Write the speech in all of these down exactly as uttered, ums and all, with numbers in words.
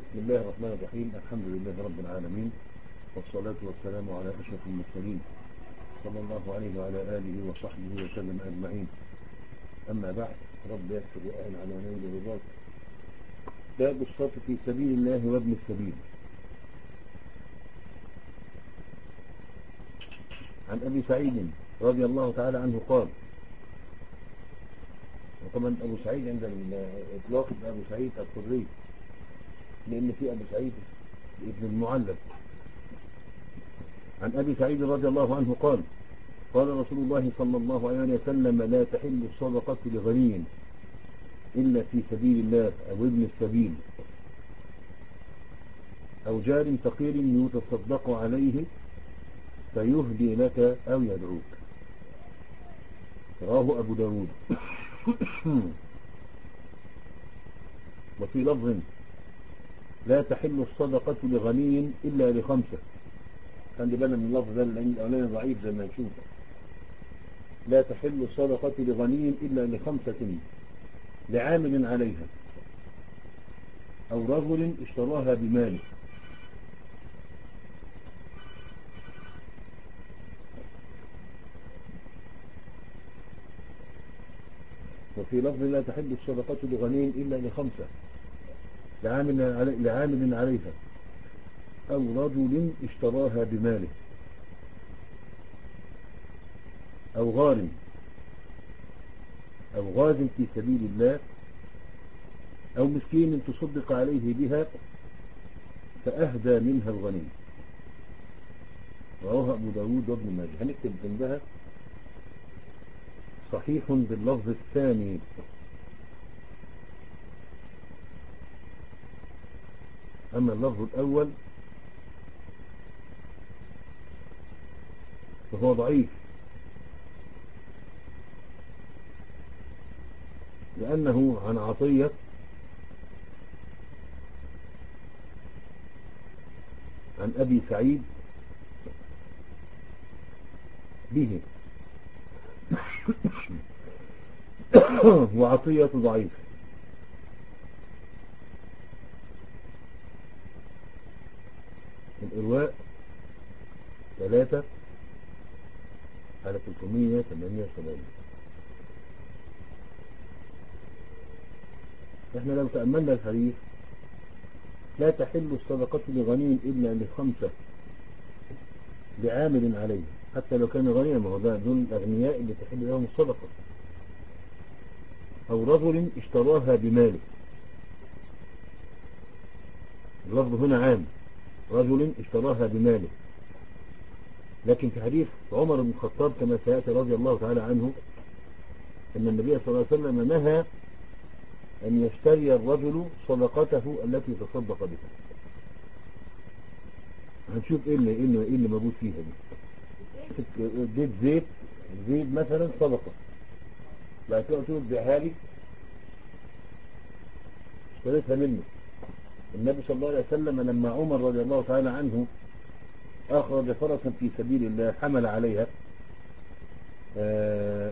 بسم الله الرحمن الرحيم. الحمد لله رب العالمين، والصلاة والسلام على أشرف المرسلين صلى الله عليه وعلى آله وصحبه وسلم أجمعين. أما بعد، رب يغفر وأعن على نيل رضاك. باب الصرف في سبيل الله وابن السبيل. عن أبي سعيد رضي الله تعالى عنه قال، وطبعا أبو سعيد عند الإطلاق أبو سعيد الخدري، لأن في أبو سعيد ابن المعلم. عن أبي سعيد رضي الله عنه قال قال رسول الله صلى الله عليه وسلم: لا تحل الصدقة لغني إلا في سبيل الله أو ابن السبيل أو جار فقير يتصدق عليه فيهدي لك أو يدعوك. رواه أبو داود. وفي لفظ: لا تحل الصدقة لغني إلا لخمسة. خلي بالنا من اللفظ ده لأن الأولاني ضعيف زي ما نشوف. لا تحل الصدقة لغني إلا لخمسة: لعامل عليها، أو رجل اشتراها بماله، وفي لفظ: لا تحل الصدقة لغني إلا لخمسة: لعامل علي لعامل عليها، أو رجل اشتراها بماله، أو غارم، أو غاز في سبيل الله، أو مسكين تصدق عليه بها فأهدى منها الغني. رواه أبو داود وابن ماجه. هنكتب جنبها صحيح باللفظ الثاني. أما اللفظ الأول فهو ضعيف، لأنه عن عطية عن أبي سعيد به، وعطية ضعيف. الإرواء ثلاثة على ثلاثمائة وثمانية وسبعين. احنا لو تأملنا الحديث: لا تحل الصدقة لغني إلا لخمسة: لعامل عليه، حتى لو كان غنيا، ما هو ده دول الأغنياء اللي تحل لهم الصدقة، أو رجل اشتراها بماله. اللفظ هنا عام، رجل اشتراها بماله. لكن في حديث عمر بن الخطاب كما سيأتي رضي الله تعالى عنه، أن النبي صلى الله عليه وسلم نهى أن يشتري الرجل صدقته التي تصدق بها. هنشوف ايه اللي, إيه اللي, إيه اللي موجود فيها دي. اديت زيت زيت مثلا صدقة، بعد كده قلت له اديها لي، اشتريتها منه. النبي صلى الله عليه وسلم لما عمر رضي الله تعالى عنه أخرج فرسا في سبيل الله حمل عليها، آه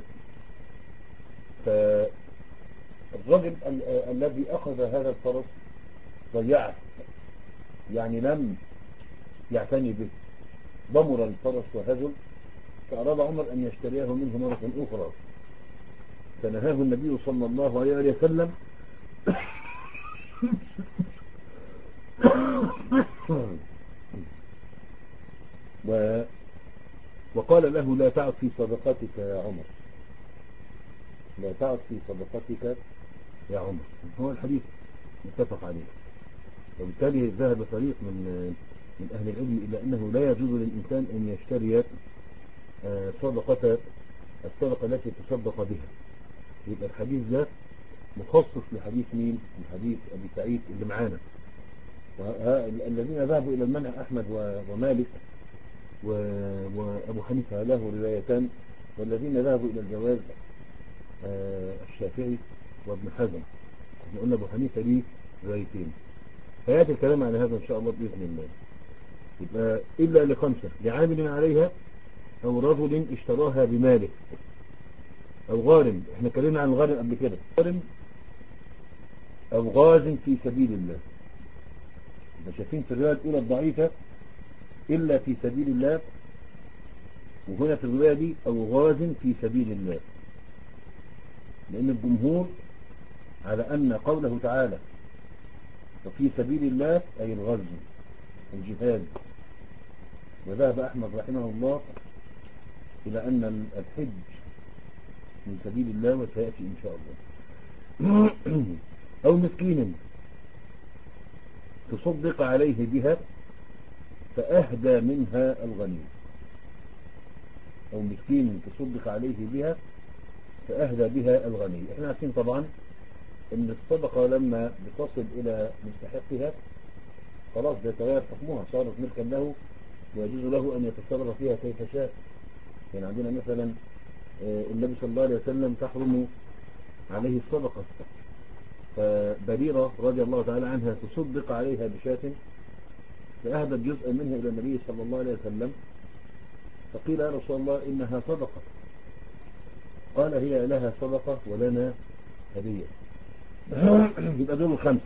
فالرجل الذي أخذ هذا الفرس ضيعه، يعني لم يعتني به، ضمر الفرس وهزل، فأراد عمر أن يشتريه منه مرة أخرى، فنهاه النبي صلى الله عليه وسلم و... وقال له: لا تعد في صدقتك يا عمر، لا تعد في صدقتك يا عمر. هو الحديث متفق عليه. وبالتالي ذهب فريق من من أهل العلم إلى أنه لا يجوز للإنسان أن يشتري صدقة الصدقة التي تصدق بها. يبقى الحديث ده مخصص لحديث مين؟ لحديث أبي سعيد اللي معانا. الذين ذهبوا إلى المنع أحمد ومالك وأبو حنيفة له روايتان، والذين ذهبوا إلى الجواز الشافعي وابن حزم. احنا قلنا أبو حنيفة ليه روايتين، فيأتي الكلام على هذا إن شاء الله بإذن الله. يبقى إلا لخمسة: لعامل عليها، أو رجل اشتراها بماله، أو غارم. احنا اتكلمنا عن الغارم قبل كده. غارم أو غاز في سبيل الله. يبقى شايفين في الرواية الأولى الضعيفة إلا في سبيل الله، وهنا في الرواية دي أو غاز في سبيل الله، لأن الجمهور على أن قوله تعالى وفي سبيل الله أي الغزو الجهاد. وذهب أحمد رحمه الله إلى أن الحج من سبيل الله، وسيأتي إن شاء الله. أو مسكين تصدق عليه بها فأهدى منها الغني، أو مسكين تصدق عليه بها فأهدى بها الغني. احنا عارفين طبعا ان الصدقة لما بتصل الى مستحقها خلاص بيتغير حكمها، صارت ملكا له ويجوز له ان يتصرف فيها كيف شاء. يعني عندنا مثلا النبي صلى الله عليه وسلم تحرم عليه الصدقة، فبريرة رضي الله تعالى عنها تصدق عليها بشاة فأهدت جزءا منها إلى النبي صلى الله عليه وسلم، فقيل يا رسول الله إنها صدقة، قال هي لها صدقة ولنا هدية. يبقى دول الخمسة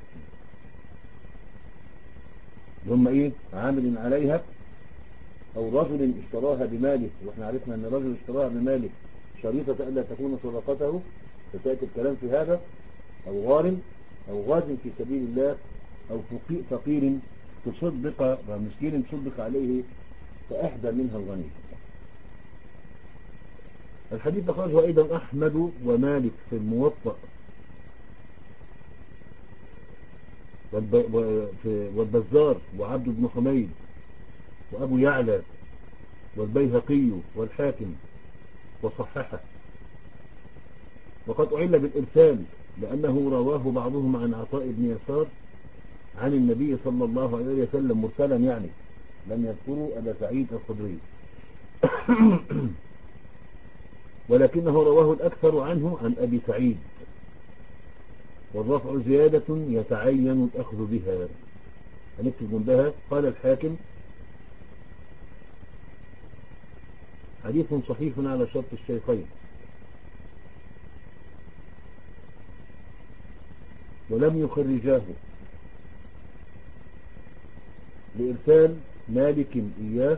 هم ايه؟ عامل عليها، او رجل اشتراها بماله، واحنا عرفنا ان الرجل اشتراها بماله شريطة الا تكون صدقته، فسيأتي الكلام في هذا. او غارم او غاز في سبيل الله، او فقير تصدق مسكين تصدق عليه فأهدى منها الغني. الحديث أخرجه أيضا أحمد ومالك في الموطأ والبزار وعبد بن حميد وأبو يعلى والبيهقي والحاكم وصححه. وقد أعل بالإرسال لأنه رواه بعضهم عن عطاء بن يسار عن النبي صلى الله عليه وسلم مرسلا، يعني لم يذكروا أبا سعيد الخدري، ولكنه رواه الأكثر عنه عن أبي سعيد، والرفع زيادة يتعين الأخذ بها. هنكتب جنبها قال الحاكم حديث صحيح على شرط الشيخين، ولم يخرجاه لإرسال مالك إياه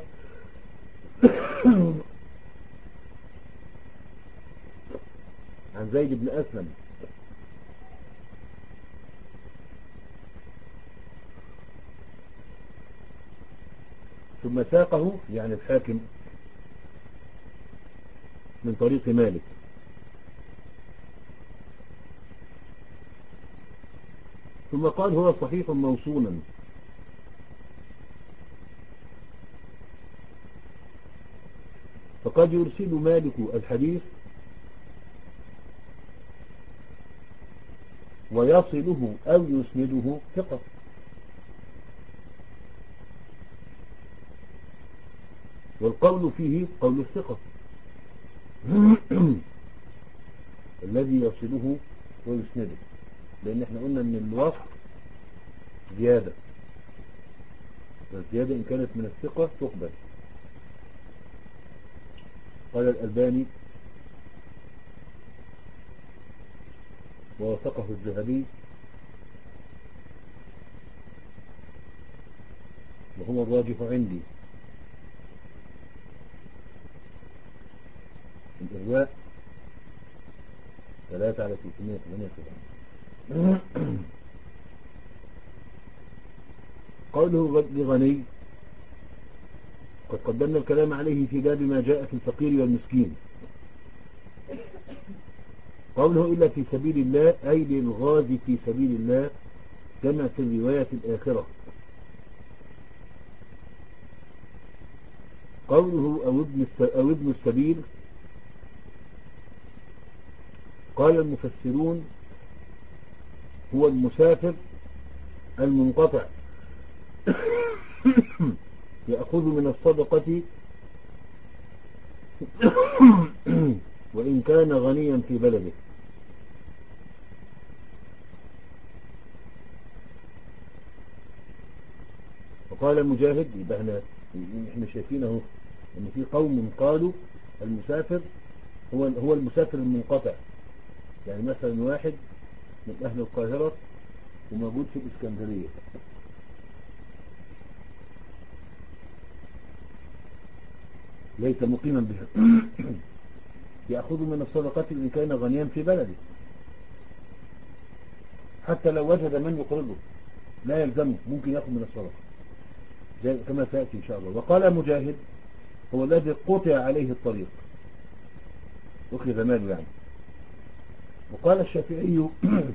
عن زيد بن أسلم ثم ساقه، يعني الحاكم، من طريق مالك. ثم قال هو صحيح موصولا، فقد يرسل مالك الحديث ويصله أو يسنده ثقة، والقول فيه قول الثقة الذي يصله ويسنده، لأن احنا قلنا ان الوصف زيادة، والزيادة إن كانت من الثقة تقبل. قال الألباني ووثقه الذهبي وهو الراجح عندي. الإرواء ثلاثة على ثلاثمائة وثمانية وسبعين. قوله لغني قد قدمنا الكلام عليه في باب ما جاء في الفقير والمسكين. قوله إلا في سبيل الله أي للغاز في سبيل الله كما في الرواية الآخرة. قوله أو ابن, أو ابن السبيل قال المفسرون هو المسافر المنقطع يأخذ من الصدقة وإن كان غنيا في بلده. وقال مجاهد، يبقى احنا احنا شايفينه ان في قوم قالوا المسافر هو هو المسافر المنقطع، يعني مثلا واحد من اهل القاهرة وموجود في الاسكندرية ليس مقيما بها يأخذ من الصدقة إن كان غنيا في بلده، حتى لو وجد من يقرضه لا يلزمه، ممكن يأخذ من الصدقة زي كما سيأتي إن شاء الله. وقال مجاهد هو الذي قطع عليه الطريق، أخذ ماله يعني. وقال الشافعي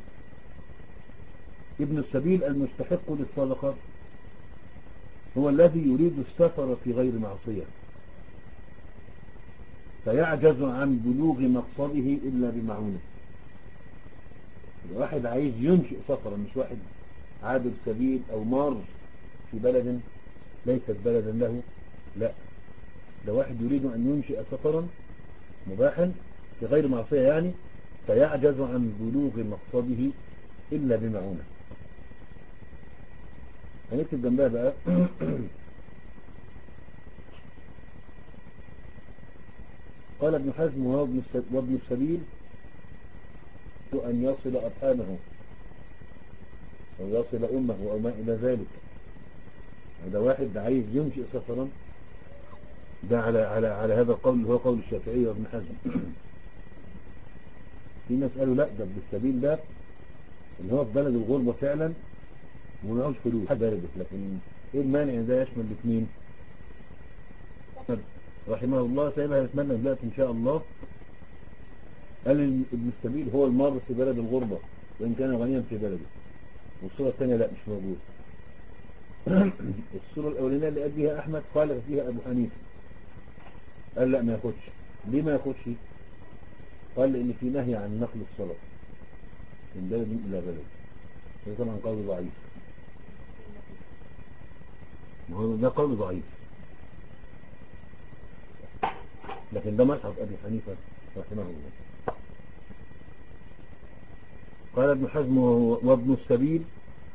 ابن السبيل المستحق للصدقة هو الذي يريد السفر في غير معصية فيعجز عن بلوغ مقصده إلا بمعونه. واحد عايز ينشئ سفرا، مش واحد عابر سبيل أو مار في بلد ليست بلدا له، لا، ده واحد يريد أن ينشئ سفرا مباحا في غير معصية يعني، فيعجز عن بلوغ مقصده إلا بمعونه. هنكتب جنبها بقى قال ابن حزم وابن السبيل أن يصل أرحامه أو يصل أمه أو ما إلى ذلك. هذا واحد عايز ينشئ سفرا، ده على على على هذا القول هو قول الشافعي وابن حزم. في ناس قالوا لا، ده ابن السبيل ده اللي هو في بلد الغربة فعلا ومعهوش فلوس بلده، لكن ايه المانع ان ده يشمل الاثنين؟ رحمه الله سيبها يتمنى دلوقتي ان شاء الله. قال ابن السبيل هو المار في بلد الغربة وان كان غنيا في بلده. والصورة الثانية لا، مش موجود. الصورة الاولانية اللي قال بيها احمد قال فيها ابو حنيفه، قال لا ما ياخدش. ليه ما ياخدش؟ قال لان في نهي عن نقل الصلاة من بلد الى بلد، ده طبعا قول ضعيف. ما هو ده قول ضعيف، لكن ده مذهب ابي حنيفه رحمه الله. قال ابن حزم وابن السبيل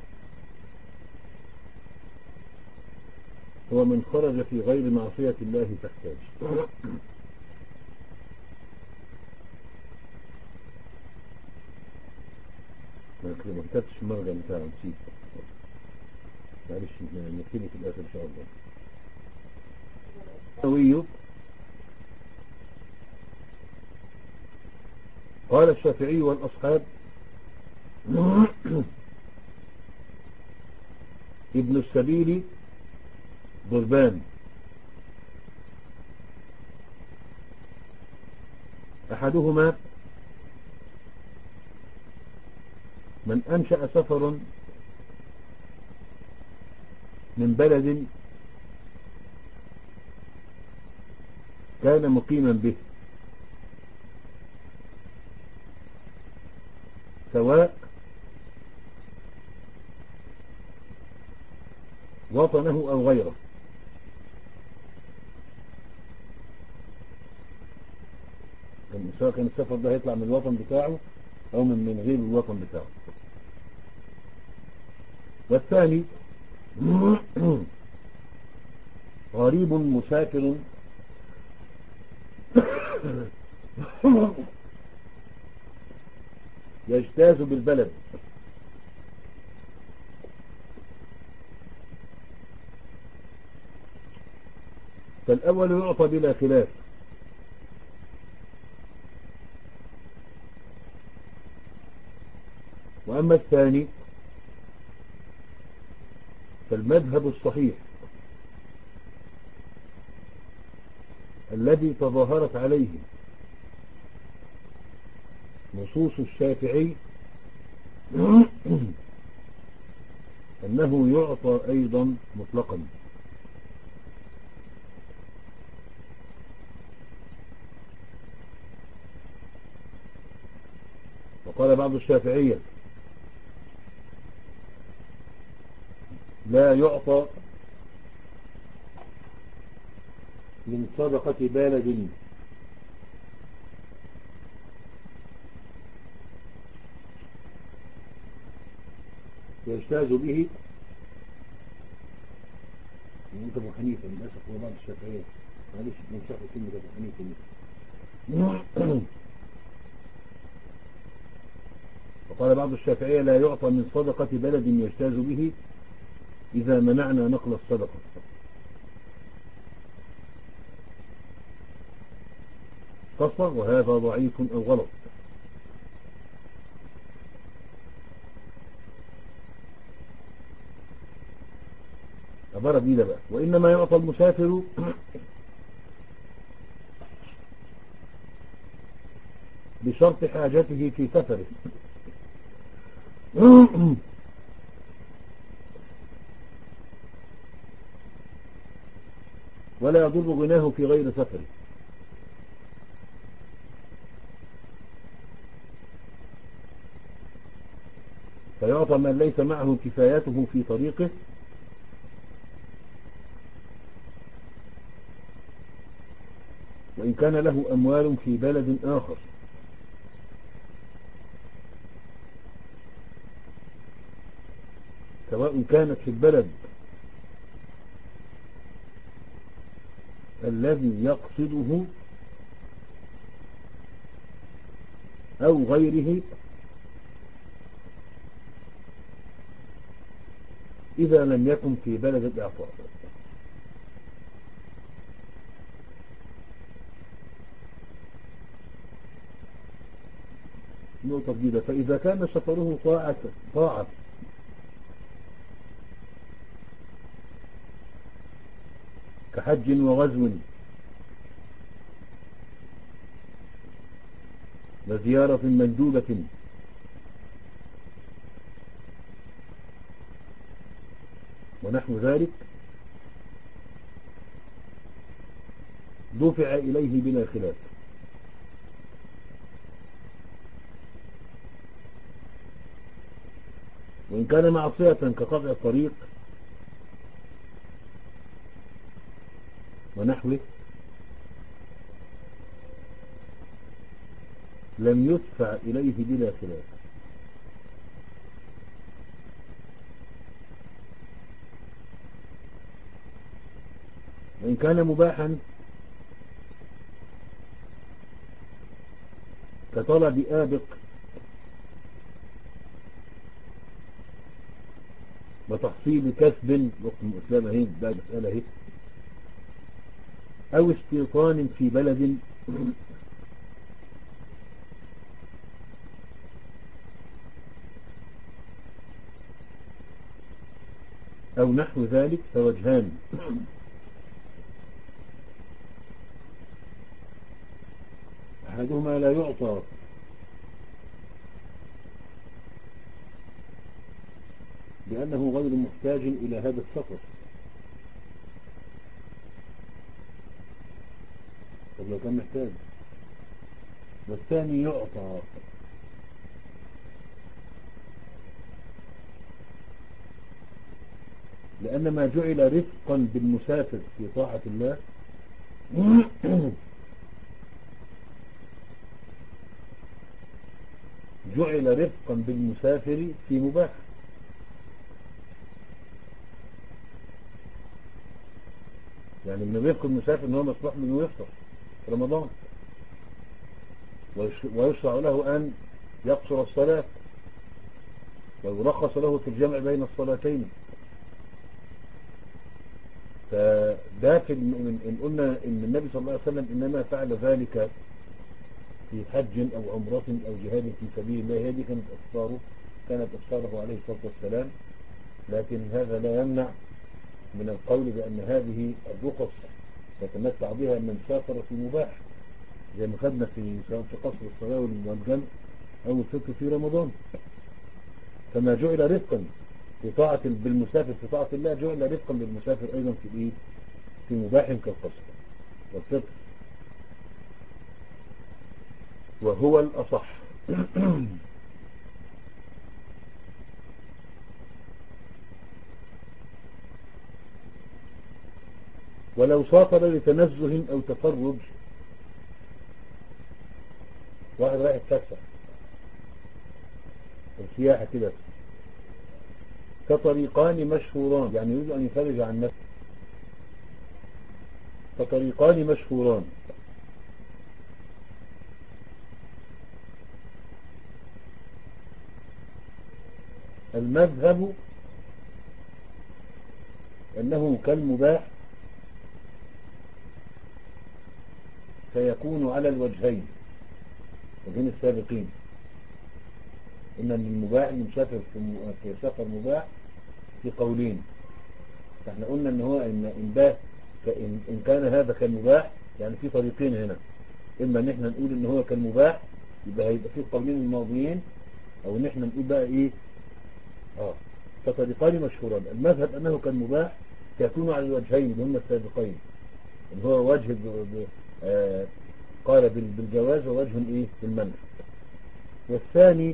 هو من خرج في غير معصية الله تحتاج. ما كتبتش المرجع بتاعه، نسيت، معلش نكتبه في الاخر ان شاء الله. الشافعي قال الشافعي والأصحاب ابن السبيل ضربان، أحدهما من أنشأ سفرا من بلد كان مقيما به، سواء وطنه أو غيره، سواء كان السفر ده يطلع من الوطن بتاعه أو من من غير الوطن بتاعه. والثاني غريب مسافر يجتاز بالبلد، فالأول يعطى بلا خلاف، وأما الثاني فالمذهب الصحيح الذي تظاهرت عليه نصوص الشافعي أنه يعطى أيضا مطلقا. وقال بعض الشافعية لا يعطى من صدقة بلد يجتاز به. انت ابو حنيفه للاسف هو بعض الشافعيه، معلش نمسح كلمه ابو حنيفه دي. وقال بعض الشافعيه لا يعطى من صدقه بلد يجتاز به اذا منعنا نقل الصدقه. مختصر، وهذا ضعيف أو غلط. عبارة جديدة بقى. وإنما يعطى المسافر بشرط حاجته في سفره ولا يضر غناه في غير سفره. فيعطى من ليس معه كفايته في طريقه وإن كان له أموال في بلد آخر، سواء كانت في البلد الذي يقصده أو غيره، إذا لم يكن في بلد الإعطاء. نقطة جديدة. فإذا كان سفره طاعة طاعة كحج وغزو وزيارة مندوبة ونحو ذلك، دفع إليه بلا خلاف. وإن كان معصية كقطع الطريق ونحوه لم يدفع إليه بلا خلاف. وإن كان مباحا كطلب آبق وتحصيل كسب، وقم إسلام هي ده مسألة هي، أو استيطان في بلد أو نحو ذلك، فوجهان. أحدهما لا يعطى لأنه غير محتاج إلى هذا السفر. طب لو كان محتاج. والثاني يعطى لأن ما جعل رفقا بالمسافر في طاعة الله جعل رفقا بالمسافر في مباح. يعني من رفق المسافر ان هو مسموح منه يفطر في رمضان، ويشرع له ان يقصر الصلاة، ويرخص له في الجمع بين الصلاتين. فده في ان قلنا ان النبي صلى الله عليه وسلم انما فعل ذلك في حج او عمرة او جهاد في سبيل الله، هذه كانت افطاره كانت افطاره عليه الصلاة والسلام. لكن هذا لا يمنع من القول بأن هذه الرخص يتمتع بها من سافر في مباح، زي ما خدنا في سواء في قصر الصلاة والجمع أو الفطر في رمضان. كما جعل رفقا في طاعة بالمسافر في طاعة الله، جعل رفقا بالمسافر أيضا في الإيه؟ في مباح كالقصر والفطر، وهو الأصح. ولو سافر لتنزه أو تفرج، واحد رايح يتفسح السياحة كده، فطريقان مشهوران، يعني يريد أن يفرج عن نفسه، فطريقان مشهوران. المذهب أنه كالمباح، فيكون على الوجهين وجهين السابقين. إن المباح المسافر في سفر مباح في قولين. فاحنا قلنا ان هو ان ان ده إن, إن كان هذا كان مباح، يعني في طريقين هنا. إما ان احنا نقول ان هو كان مباح يبقى هيبقى في القولين الماضيين، او ان احنا نقول بقى ايه اه فطريقان مشهوران. المذهب انه كان مباح فيكون على الوجهين اللي هم السابقين، اللي هو وجه ب... ب... آه قال بالجواز ووجه ايه بالمنع. والثاني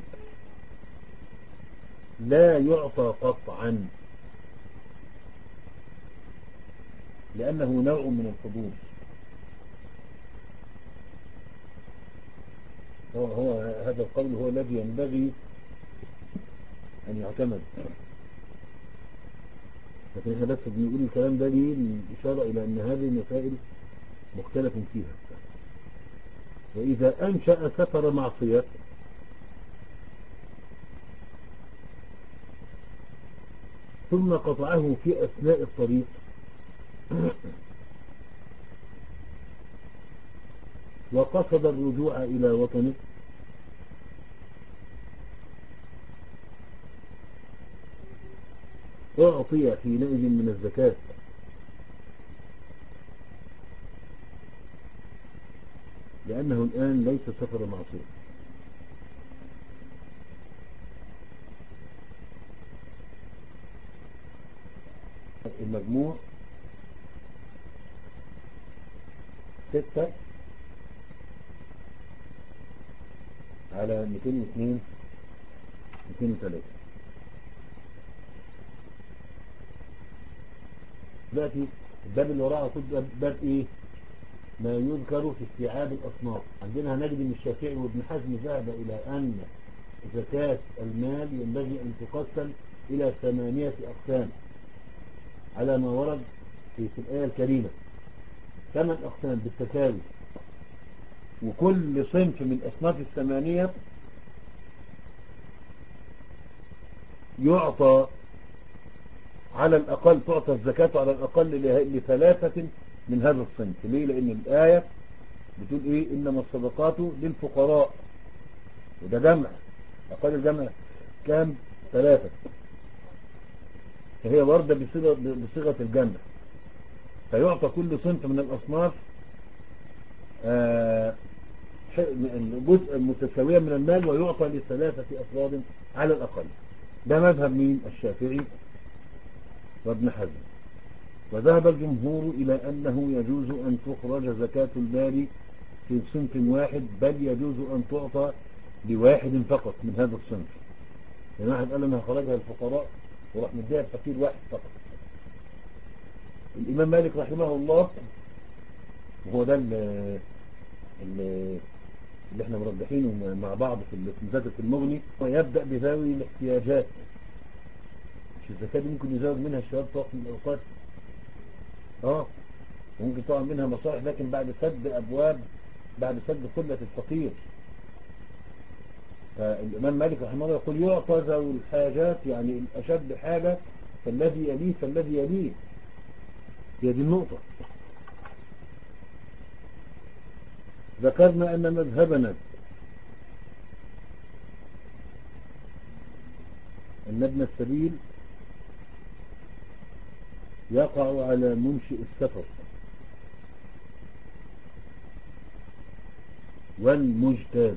لا يعطى قطعا لأنه نوع من الحدود. هو, هو هذا القول هو الذي ينبغي أن يعتمد. لكن احنا بس بنقول الكلام ده ليه؟ للإشارة إلى أن هذه المسائل مختلف فيها. وإذا أنشأ سفر معصية ثم قطعه في أثناء الطريق وقصد الرجوع إلى وطنه أعطي حينئذ من الزكاة، لأنه الآن ليس سفر معصية. المجموع ستة على مئتين واثنين مئتين وثلاثة. دلوقتي الباب اللي وراءه كله باب ايه؟ ما يذكر في استيعاب الأصناف. عندنا هنجد ان الشافعي وابن حزم ذهب إلى أن زكاة المال ينبغي أن تقسم إلى ثمانية أقسام على ما ورد في الآية الكريمة، ثمان أقسام بالتساوي، وكل صنف من أصناف الثمانية يعطى على الأقل، تعطى الزكاة على الأقل لثلاثة من هذا الصنف. ليه؟ لأن الآية بتقول إيه؟ إنما الصدقات للفقراء، وده جمع، أقل الجمع كام؟ ثلاثة، فهي واردة بصيغة, بصيغة الجمع. فيعطى كل صنف من الأصناف آه جزء متساوية من المال، ويعطى لثلاثة أفراد على الأقل. ده مذهب مين؟ الشافعي وابن حزم. وذهب الجمهور إلى أنه يجوز أن تخرج زكاة المال في صنف واحد، بل يجوز أن تعطى لواحد فقط من هذا الصنف. يعني واحد قال أنها خرجها الفقراء وراح مديها الفقير واحد فقط. الإمام مالك رحمه الله، وهو ده اللي, اللي احنا مرجحينه مع بعض في مذاكرة المغني، ويبدأ بذوي الاحتياجات. مش الزكاة دي ممكن يزود منها الشباب في وقت من الأوقات، اه وممكن طبعا منها مصالح، لكن بعد سد أبواب، بعد سد خلة الفقير. فالإمام مالك رحمه الله يقول يعطى ذوي الحاجات، يعني الأشد حاجة فالذي يليه فالذي يليه. هي دي النقطة. ذكرنا أن مذهبنا أن ابن السبيل يقع على منشئ السفر والمجتاز.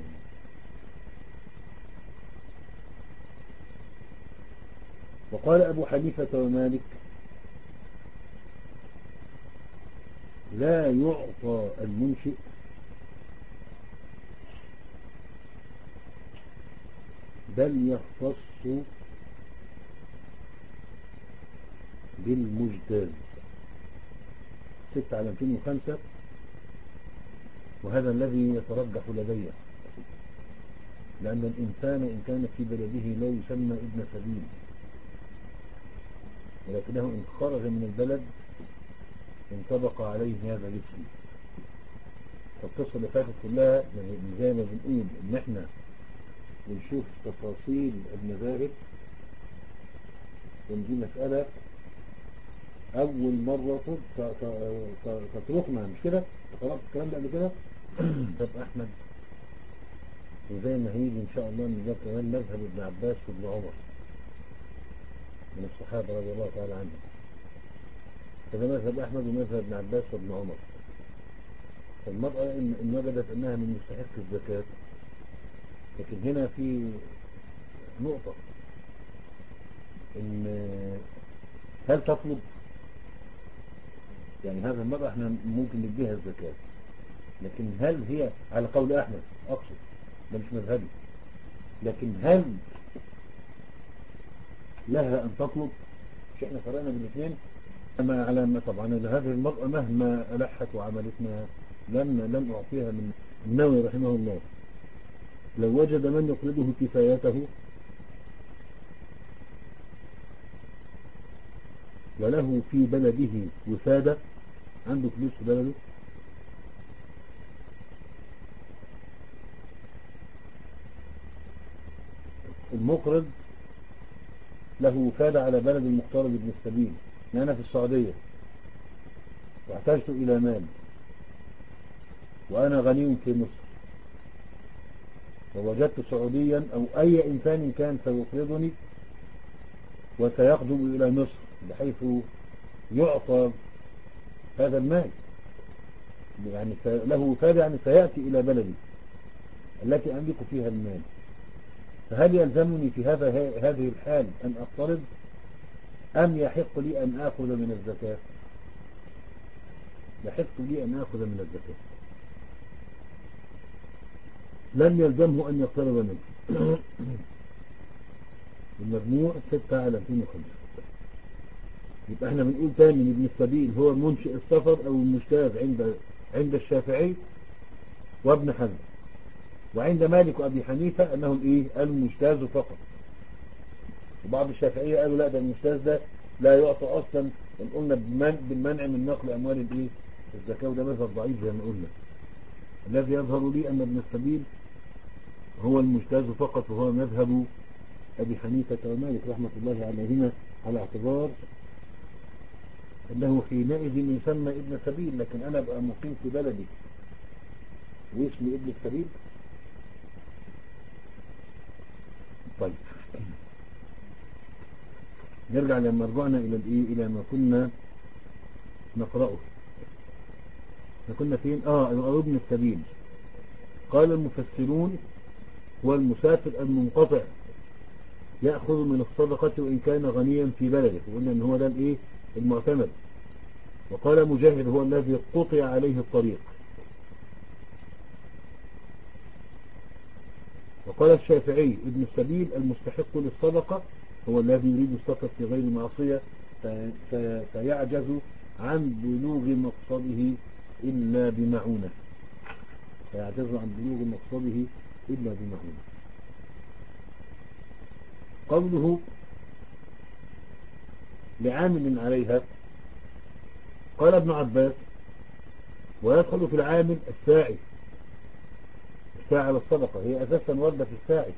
وقال أبو حنيفة ومالك لا يعطى المنشئ بل يختص بالمجتاز. ستة على مئتين وخمسة، وهذا الذي يترجح لدي، لأن الإنسان إن كان في بلده لا يسمى ابن سبيل، ولكنه إن خرج من البلد انطبق عليه هذا الاسم. فالقصة اللي فاتت كلها زي ما بنقول إن احنا بنشوف تفاصيل المذاهب، ودي مسألة أول مرة تطرقنا، مش كده؟ قرأت الكلام ده قبل كده؟ مذهب أحمد، وزي ما هيجي إن شاء الله إن ده كمان مذهب ابن عباس وابن عمر من الصحابة رضي الله تعالى عنهم. فده مذهب أحمد ومذهب ابن عباس وابن عمر. فالمرأة إن, إن وجدت أنها من مستحق الزكاة، لكن هنا في نقطة، إن هل تطلب؟ يعني هذا المرأة احنا ممكن نديها الزكاة، لكن هل هي على قول أحمد أقصد، ده مش مذهبي، لكن هل لها أن تطلب؟ مش احنا فرقنا بين الاثنين؟ أما على ما طبعا هذه المرأة مهما ألحت وعملتنا لن لن أعطيها من النووي رحمه الله. لو وجد من يقرضه كفايته وله في بلده وفادة، عنده فلوس في بلده، المقرض له وفادة على بلد المقترض ابن السبيل. أنا في السعودية واحتجت إلى مال وأنا غني في مصر، ووجدت سعوديا أو أي إنسان كان سيقرضني وسيقدم إلى مصر بحيث يعطى هذا المال، يعني له وفادة، يعني سيأتي إلى بلدي التي أملك فيها المال. فهل يلزمني في هذا هذه الحال أن أقترض، أم يحق لي أن آخذ من الزكاة؟ يحق لي أن آخذ من الزكاة، لم يلزمه أن يقترض منه. المجموع ستة على مئتين وخمسة. يبقى احنا بنقول تاني ان ابن السبيل هو منشئ السفر او المجتاز عند عند الشافعي وابن حزم، وعند مالك وابي حنيفة انهم ايه؟ المجتاز فقط. وبعض الشافعية قالوا لا، ده المجتاز ده لا يعطى اصلا، ان قلنا بالمنع من نقل اموال الايه؟ الزكاة، وده مذهب ضعيف زي ما قلنا. الذي يظهر لي ان ابن السبيل هو المجتاز فقط، وهو مذهب ابي حنيفة ومالك رحمة الله عليهما، على اعتبار انه حينئذ يسمى ابن سبيل. لكن انا ابقى مقيم في بلدي واسمي ابن السبيل؟ طيب نرجع لما رجعنا الى الايه، الى ما كنا نقرأه. احنا كنا فين؟ اه ابن السبيل. قال المفسرون هو المسافر المنقطع يأخذ من الصدقة وإن كان غنيا في بلده، وقلنا ان هو ده الايه؟ المعتمد. وقال مجاهد هو الذي قطع عليه الطريق. وقال الشافعي ابن السبيل المستحق للصدقة هو الذي يريد السفر في غير معصية فيعجز عن بلوغ مقصده إلا بمعونة، فيعجز عن بلوغ مقصده إلا بمعونة. قوله لعامل عليها، قال ابن عباس ويدخل في العامل الساعي. الساعي على الصدقة هي أساسا وردة في الساعي،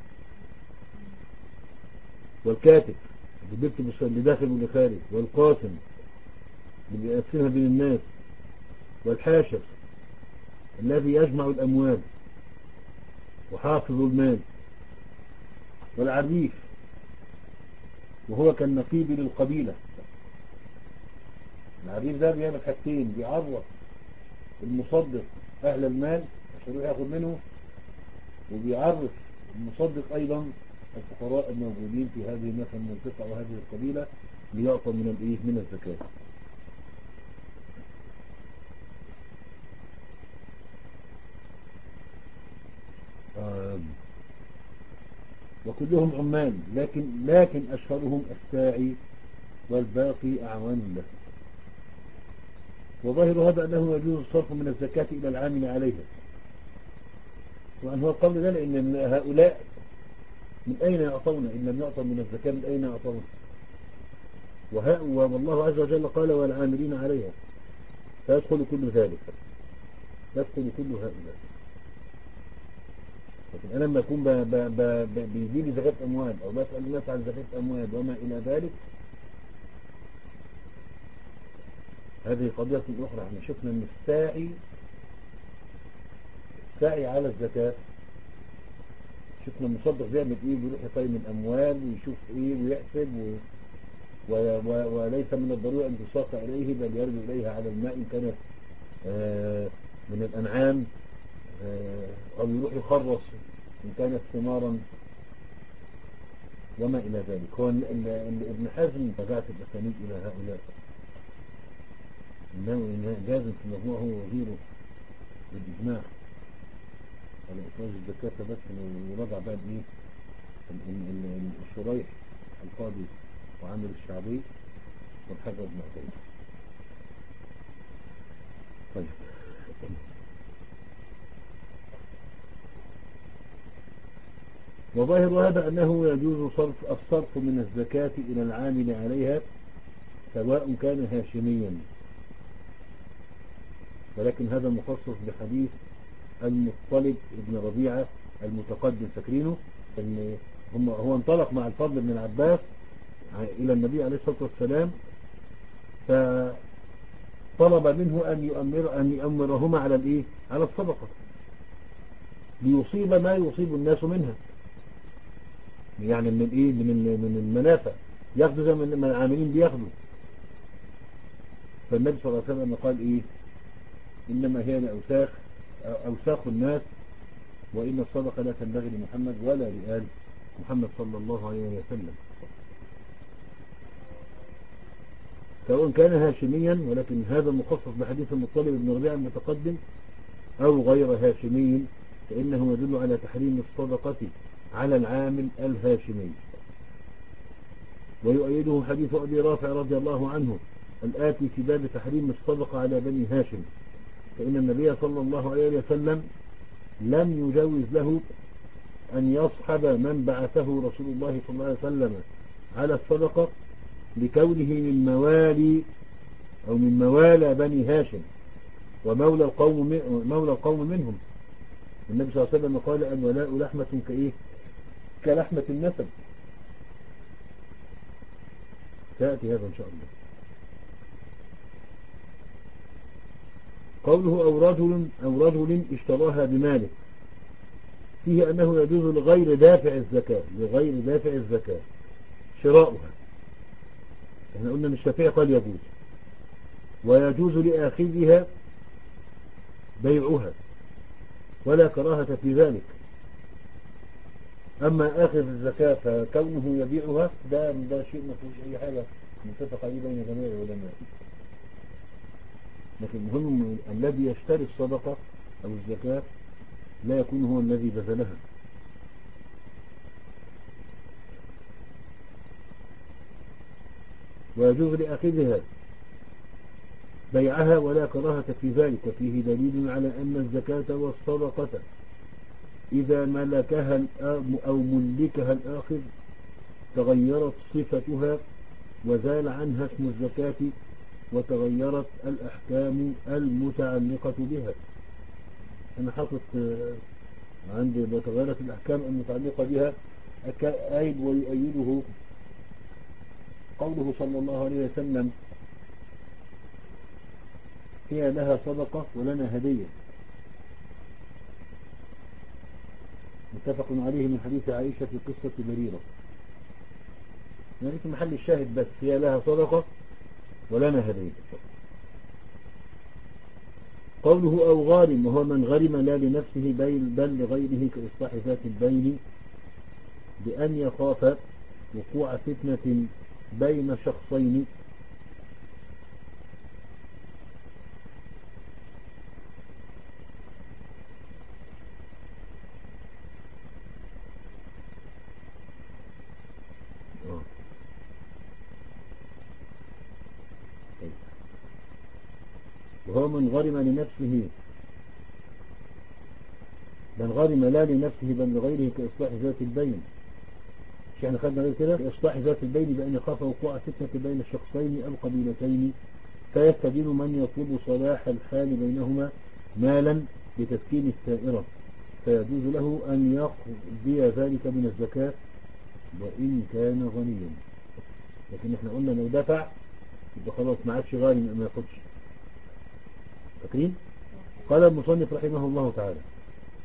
والكاتب اللي بيكتب اللي داخل واللي خارج، والقاسم اللي بيقسمها بين الناس، والحاشر الذي يجمع الأموال وحافظ المال، والعريف وهو كالنقيب للقبيلة. العريف ده بيعمل حاجتين، بيعرف المصدق أهل المال عشان يروح ياخد منه، وبيعرف المصدق أيضا الفقراء الموجودين في هذه مثلا المنطقة وهذه القبيلة ليعطى من الايه؟ من الزكاة. آه وكلهم عمال، لكن لكن أشهرهم الساعي والباقي أعوان له. وظاهر هذا أنه يجوز الصرف من الزكاة إلى العامل عليها، وأن هو القول ده لأن هؤلاء من أين يعطون؟ إن لم يعطوا من الزكاة من أين يعطون؟ والله عز وجل قال والعاملين عليها، فيدخل كل ذلك، يدخل كل هؤلاء. لكن أنا لما أكون بيجي لي زكاة أموال أو بسأل الناس عن زكاة أموال وما إلى ذلك، هذه قضية أخرى. احنا شفنا أن الساعي السعي على الزكاة، شفنا المصدق بيعمل ايه، بيروح يقيم الاموال ويشوف ايه ويحسب و... و... و... وليس من الضروري ان تساق اليه، بل يرجو اليها على الماء ان كانت آه من الانعام، آه او يروح يخرص ان كانت ثمارا وما الى ذلك. هو ال... ال... ال... ابن حزم تبعت الاسانيد الى هؤلاء، انه جازم في المجموع هو وغيره بالاجماع على إخراج الزكاة، بس ويراجع بقى بإيه الشريح القاضي وعامل الشعبي والحجر بن عتيبة. طيب وظاهر هذا أنه يجوز صرف الصرف من الزكاة إلى العامل عليها سواء كان هاشميا، ولكن هذا مخصص بحديث المطلب ابن ربيعة المتقدم، فاكرينه ان هم هو انطلق مع الفضل بن العباس الى النبي عليه الصلاة والسلام، فطلب منه ان يؤمر ان يؤمرهما على الايه على الصدقة ليصيب ما يصيب الناس منها، يعني من الايه من من المنافع، ياخذوا زي ما العاملين بياخذوا. فالنبي صلى الله عليه وسلم قال ايه انما هي لاوساخ أوساخ الناس، وإن الصدقة لا تنبغي لمحمد ولا لآل محمد صلى الله عليه وسلم، سواء كان هاشميا، ولكن هذا مخصص بحديث المطلب بن ربيعة المتقدم، أو غير هاشمي، فإنه يدل على تحريم الصدقة على العامل الهاشمي. ويؤيده حديث أبي رافع رضي الله عنه الآتي في باب تحريم الصدقة على بني هاشم، فإن النبي صلى الله عليه وسلم لم يجوز له أن يصحب من بعثه رسول الله صلى الله عليه وسلم على الصدقة لكونه من موالي أو من موالى بني هاشم ومولى القوم مولى القوم منهم. النبي صلى الله عليه وسلم قال الولاء لحمة كإيه كلحمة النسب، سيأتي هذا إن شاء الله. قوله أو رجل أو رجل اشتراها بماله، فيه أنه يجوز لغير دافع الزكاة لغير دافع الزكاة شراؤها، احنا قلنا من الشافعي قال يجوز، ويجوز لآخذها بيعها ولا كراهة في ذلك. أما آخذ الزكاة فكونه يبيعها ده ده شيء ما فيهوش أي حاجة متفق عليه بين جميع العلماء، لكن المهم الذي يشتري الصدقة أو الزكاة لا يكون هو الذي بذلها. ويجوز لأخذها بيعها ولا كراهة في ذلك، وفيه دليل على أن الزكاة والصدقة إذا ملكها أو ملكها الآخر تغيرت صفتها وزال عنها اسم الزكاة وتغيرت الأحكام المتعلقة بها. أنا حاطط عندي وتغيرت الأحكام المتعلقة بها أيد، ويؤيده قوله صلى الله عليه وسلم هي لها صدقة ولنا هدية، متفق عليه من حديث عائشة في قصة بريرة، يعني في محل الشاهد بس هي لها صدقة ولنا هدية. قوله أو غارم، وهو من غرم لا لنفسه بل لغيره كإصلاح ذات البين بأن يخاف وقوع فتنة بين شخصين وهو من غرم لنفسه من غرم لا لنفسه بل لغيره كإصلاح ذات البين، مش احنا خدنا غير كده إصلاح ذات البين بأن يخاف وقوع فتنة بين الشخصين أو قبيلتين فيستدين من يطلب صلاح الحال بينهما مالا لتسكين السائرة، فيجوز له أن يقضي ذلك من الزكاة وإن كان غنيا. لكن احنا قلنا لو دفع يبقى خلاص ما عادش غني ما ياخدش. فاكرين؟ قال المصنف رحمه الله تعالى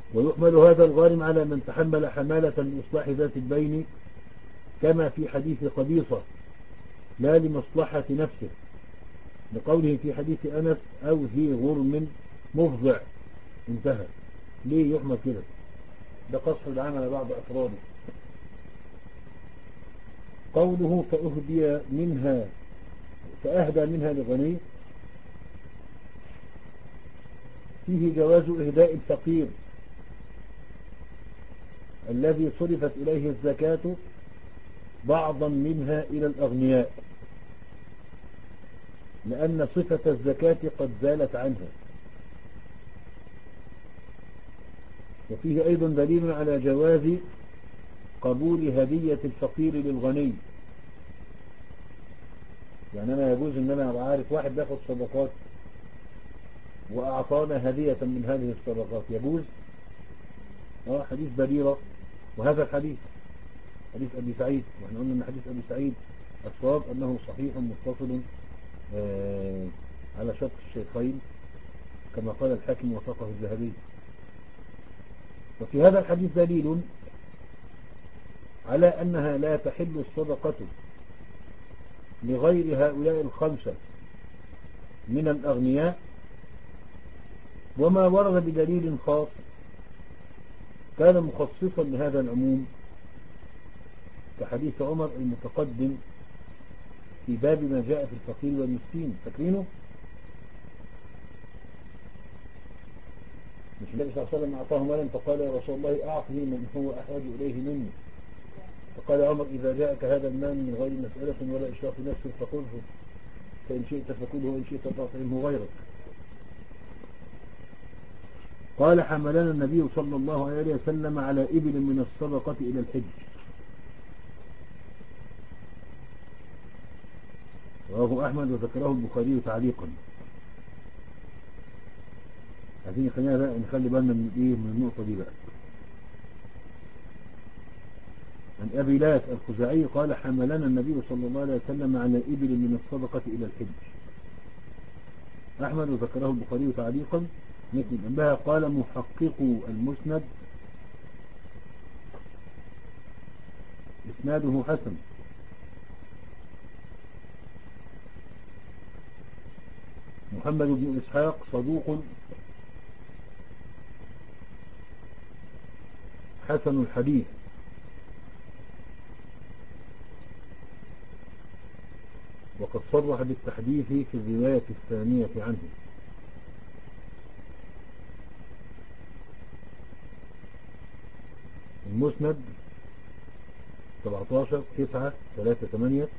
ويحمل هذا الغارم على من تحمل حمالة لإصلاح ذات البين كما في حديث قبيصة لا لمصلحة نفسه، لقوله في حديث أنس أو ذي غرم مفضع، انتهى. ليه يحمل كده؟ ده قصر العام على بعض أفراده. قوله فأهدي منها فأهدى منها لغني، فيه جواز إهداء الفقير الذي صرفت إليه الزكاة بعضا منها إلى الأغنياء، لأن صفة الزكاة قد زالت عنها. وفيه أيضا دليل على جواز قبول هدية الفقير للغني. يعني أنا يجوز أن أنا عارف واحد بياخد صدقات وأعطانا هدية من هذه الصدقات، يجوز. اه حديث بريرة، وهذا الحديث حديث أبي سعيد، ونحن قلنا أن حديث أبي سعيد الصواب أنه صحيح متصل آه على شرط الشيخين كما قال الحاكم وثقه الذهبي. وفي هذا الحديث دليل على أنها لا تحل الصدقة لغير هؤلاء الخمسة من الأغنياء، وما ورد بدليل خاص كان مخصصا لهذا العموم كحديث عمر المتقدم في باب ما جاء في الفقير والمسكين، فاكرينه؟ مش النبي صلى الله عليه وسلم أعطاه مالا فقال يا رسول الله أعطه من هو أحوج إليه مني، فقال عمر إذا جاءك هذا المال من غير مسألة ولا إشراف نفس فخذه، فإن شئت فكله وإن شئت فأطعمه غيرك. قال حملنا النبي صلى الله عليه وسلم على إبل من الصدقة إلى الحج، رواه أحمد وذكره البخاري تعليقا. عايزين خلينا بقى نخلي بالنا من ايه من النقطة دي بقى. عن أبي لاث الخزاعي قال حملنا النبي صلى الله عليه وسلم على إبل من الصدقة إلى الحج. أحمد وذكره البخاري تعليقا. مثل أنبها قال محقق المسند إسناده حسن. محمد بن إسحاق صدوق حسن الحديث، وقد صرح بالتحديث في الرواية الثانية عنه. المسند سبعة عشر تسعة ثلاثة ثمانية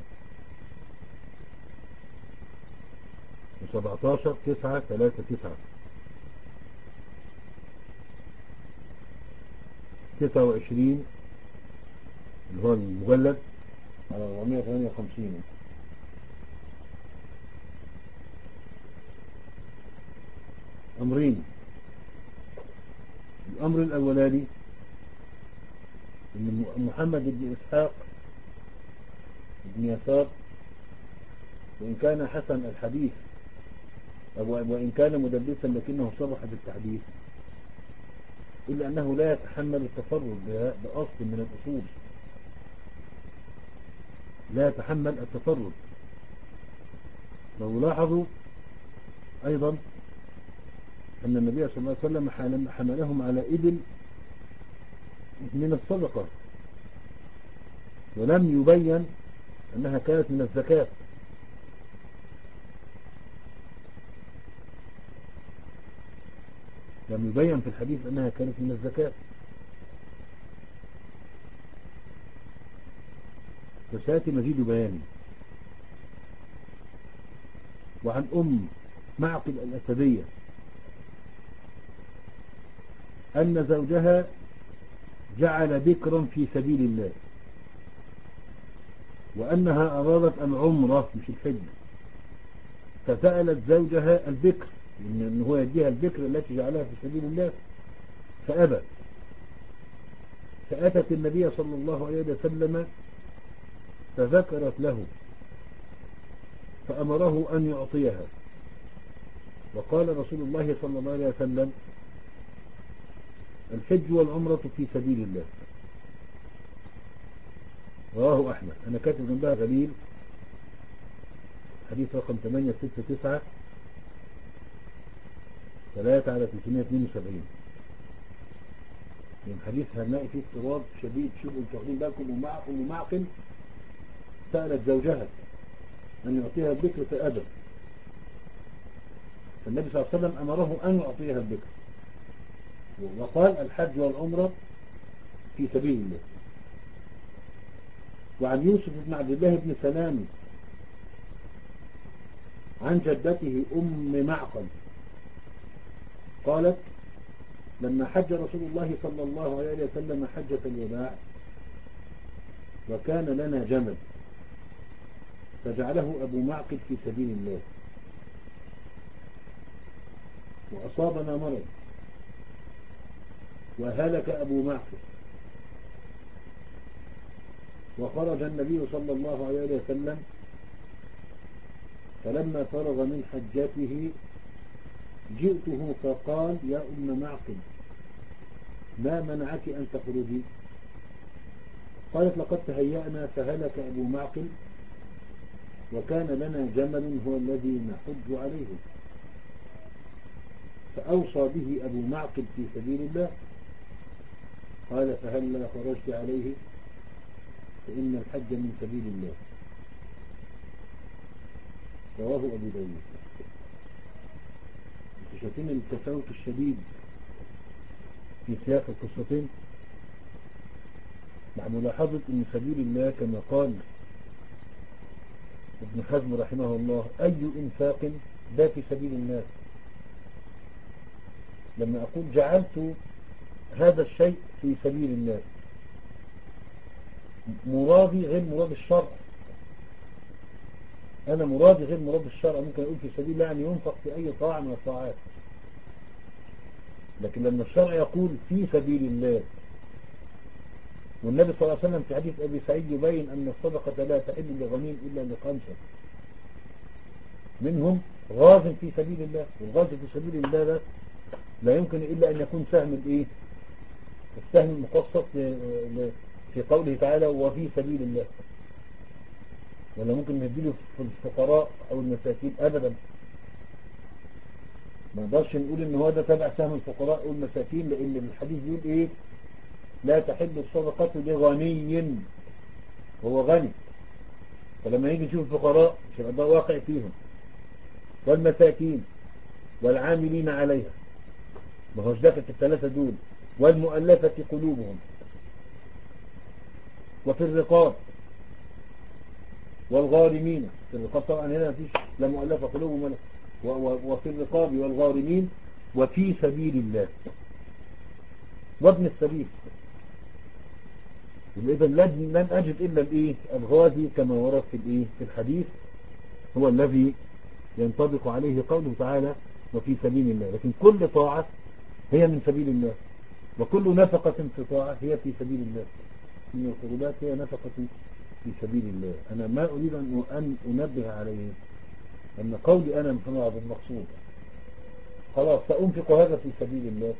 وسبعة عشر تسعة ثلاثة تسعة تسعة وعشرين اللي هو المجلد على أربعمائة وثمانية وخمسين. أمرين. الأمر الأولاني أن محمد بن إسحاق بن يسار وإن كان حسن الحديث وإن كان مدلسا لكنه صرح بالتحديث، إلا أنه لا يتحمل التفرد بأصل من الأصول، لا يتحمل التفرد. لو لاحظوا أيضا أن النبي صلى الله عليه وسلم حملهم على إبل من الصدقة، ولم يبين أنها كانت من الزكاة. لم يبين في الحديث أنها كانت من الزكاة. فسيأتي مزيد بياني. وعن أم معقل الأسدية أن زوجها جعل بكرا في سبيل الله، وأنها أرادت العمرة مش الحج، فسألت زوجها البكر إن هو يديها البكر التي جعلها في سبيل الله، فأبى. فأتت النبي صلى الله عليه وسلم فذكرت له فأمره أن يعطيها، وقال رسول الله صلى الله عليه وسلم الحج والعمرة في سبيل الله. رواه أحمد. أنا كاتب جنبها غليل حديث رقم ثمانية ستة تسعة ثلاثة على ثلاثمائة واثنين وسبعين. من حديث هنلاقي فيه اضطراب شديد. شوفوا انتوا واخدين بالكم، أم معقل سألت زوجها أن يعطيها الذكر فأبى، فالنبي صلى الله عليه وسلم أمره أن يعطيها الذكر، وقال الحج والعمرة في سبيل الله. وعن يوسف بن عبد الله بن سلام عن جدته أم معقل قالت لما حج رسول الله صلى الله عليه وسلم حجة الوداع وكان لنا جمل فجعله أبو معقل في سبيل الله، وأصابنا مرض وهلك أبو معقل، وخرج النبي صلى الله عليه وسلم فلما فرغ من حجته جئته فقال يا أم معقل ما منعك أن تخرجي؟ قالت لقد تهيأنا فهلك أبو معقل وكان لنا جمل هو الذي نحج عليه، فأوصى به أبو معقل في سبيل الله. قال فهلا خرجت عليه فإن الحج من سبيل الله. رواه أبو داود. انتوا شايفين التفاوت الشديد في سياق القصتين، مع ملاحظة ان سبيل الله كما قال ابن حزم رحمه الله أي إنفاق ده في سبيل الله. لما أقول جعلت هذا الشيء في سبيل الله مرادي غير مراد الشرع. أنا مرادي غير مراد الشرع. ممكن أقول في سبيل الله أن ينفق في أي طاعة من الطاعات، لكن لما الشرع يقول في سبيل الله، والنبي صلى الله عليه وسلم في حديث أبي سعيد يبين أن الصدقة لا تحل لغنيم إلا لخمسة، منهم غاز في سبيل الله. والغاز في سبيل الله ده لا يمكن إلا أن يكون سهم الإيه؟ السهم المخصص في قوله تعالى وفي سبيل الله. ولا ممكن نديله في الفقراء أو المساكين؟ أبدا. ما نقدرش نقول إن هو ده تبع سهم الفقراء أو المساكين، لأن الحديث بيقول إيه؟ لا تحل الصدقة لغني، هو غني. فلما يجي يشوف الفقراء مش هيبقى ده واقع فيهم، والمساكين والعاملين عليها، ما هوش داخل في الثلاثة دول، والمؤلفة قلوبهم، وفي الرقاب والغارمين. في الرقاب طبعا هنا مفيش لا مؤلفة قلوبهم ولا، وفي الرقاب والغارمين وفي سبيل الله وابن السبيل. إذا لن أجد إلا الإيه؟ الغازي كما ورد في الإيه؟ في الحديث، هو الذي ينطبق عليه قوله تعالى وفي سبيل الله. لكن كل طاعة هي من سبيل الله، وكل نفقة في طاعة هي في سبيل الله. من القربات هي نفقة في سبيل الله. أنا ما أريد أن أنبه عليه أن قولي أنا محمد عبد المقصود خلاص سأنفق هذا في سبيل الله،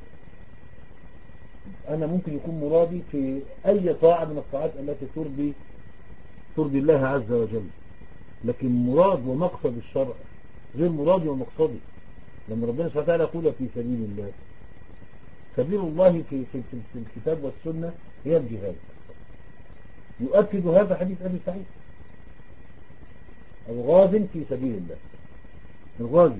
أنا ممكن يكون مرادي في أي طاعة من الطاعات التي ترضي ترضي الله عز وجل، لكن مراد ومقصد الشرع غير مرادي ومقصدي. لما ربنا سبحانه وتعالى يقول في سبيل الله، سبيل الله في, في, في, في الكتاب والسنة هي الجهاد. يؤكد هذا حديث أبي سعيد الغاز في سبيل الله. الغازي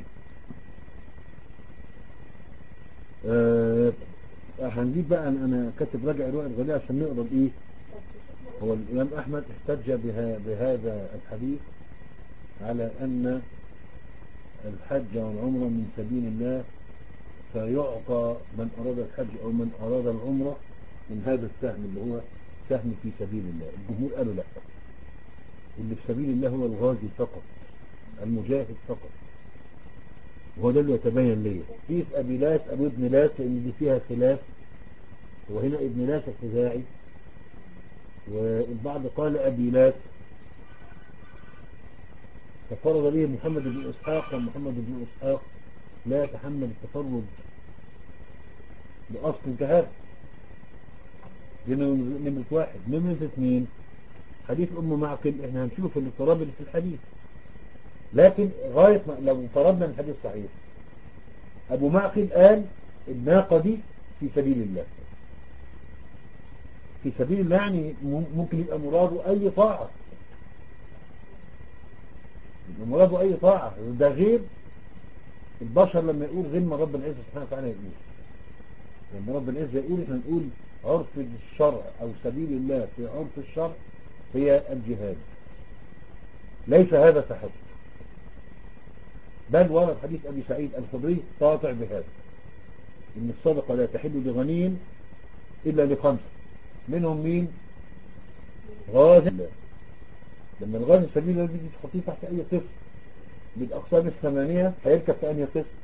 أه هنجيب بقى، أنا كاتب راجع رواية الغالية عشان نقرأ الإيه. هو الإمام أحمد احتج بها بهذا الحديث على أن الحج والعمرة من سبيل الله، فيعطى من أراد الحج أو من أراد العمرة من هذا السهم اللي هو سهم في سبيل الله. الجمهور قالوا لا، اللي في سبيل الله هو الغازي فقط، المجاهد فقط. وهو ده اللي يتبين ليه كيف أبي لاس أبو ابن لاس، لأن دي فيها خلاف. وهنا ابن لاس الخزاعي، والبعض قال أبي لاس، تفرد به محمد بن إسحاق، ومحمد بن إسحاق لا يتحمل التفرد بأصل انتهاء. دي نمرة واحد. نمرة اثنين، حديث أم معقل احنا هنشوف الاضطراب اللي في الحديث، لكن غاية ما لو فرضنا الحديث صحيح، أبو معقل قال الناقة دي في سبيل الله. في سبيل الله يعني ممكن يبقى مراده أي طاعة، يبقى مراده أي طاعة. ده غير البشر لما يقول غير ما رب العزة سبحانه وتعالى يقول. لما رب العزة يقول احنا نقول عرف الشرع أو سبيل الله في عرف الشرع هي الجهاد، ليس هذا فحسب، بل ورد حديث أبي سعيد الخدري قاطع بهذا، إن الصدقة لا تحل لغني إلا لخمسة، منهم مين؟ غازي الله. لما الغازي سبيل الله بيجي تحطيه تحت أي قسم بالأقسام الثمانية هيركب في أي قسم؟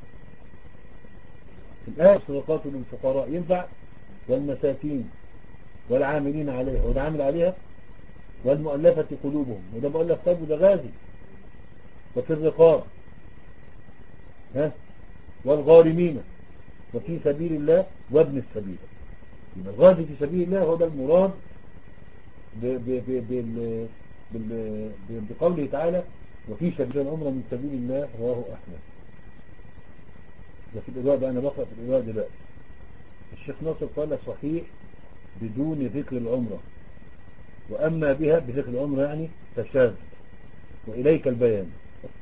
في الآية الصدقات للفقراء ينفع، والمساكين والعاملين عليها، وده عامل عليها، والمؤلفة قلوبهم، وده مؤلف قلب وده غازي، وفي الرقاب، ها، والغارمين، وفي سبيل الله، وابن السبيل. يبقى الغازي في سبيل الله هو ده المراد ب ب ب بال بال بقوله تعالى وفي سبيل العمرة من سبيل الله. رواه أحمد. ده في الإضاءة بقى، أنا بقرأ في الإضاءة دلوقتي. الشيخ ناصر قال صحيح بدون ذكر العمرة، وأما بها بذكر العمرة يعني تشاذ، وإليك البيان.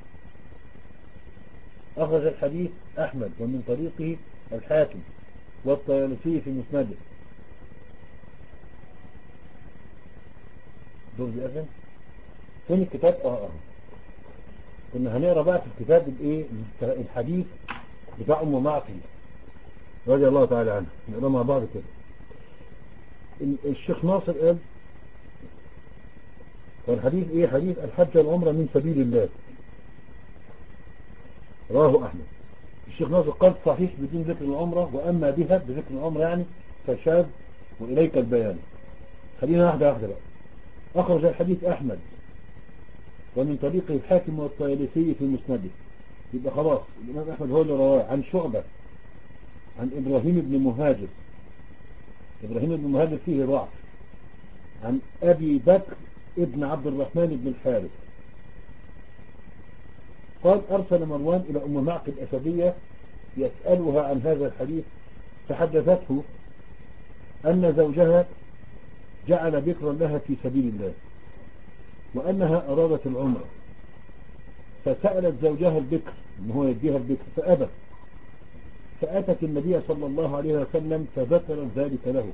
أخرج الحديث أحمد ومن طريقه الحاكم والطيالسي في مسنده. دور بأذن فين الكتاب؟ اه اه كنا هنقرأ بقى في الكتاب الايه الحديث بتاع أم معقل رضي الله تعالى عنها، نقرأ مع بعض كده. الشيخ ناصر قال والحديث ايه؟ حديث الحج والعمرة من سبيل الله، رواه أحمد. الشيخ ناصر قال صحيح بدون ذكر العمرة، وأما بها بذكر العمرة يعني فشاذ، وإليك البيان. خلينا واحدة واحدة بقى. أخرج الحديث أحمد ومن طريقه الحاكم والطيالسي في مسنده. يبقى خلاص الإمام أحمد هو اللي رواه عن شعبة عن إبراهيم بن مهاجر. إبراهيم بن مهاجر فيه ضعف. عن أبي بكر ابن عبد الرحمن بن الحارث قال أرسل مروان إلى أم معقل الأسدية يسألها عن هذا الحديث، فحدثته أن زوجها جعل بكرا لها في سبيل الله، وأنها أرادت العمرة، فسألت زوجها البكر إن هو يديها البكر فأبى، فأتت النبي صلى الله عليه وسلم فذكر ذلك له،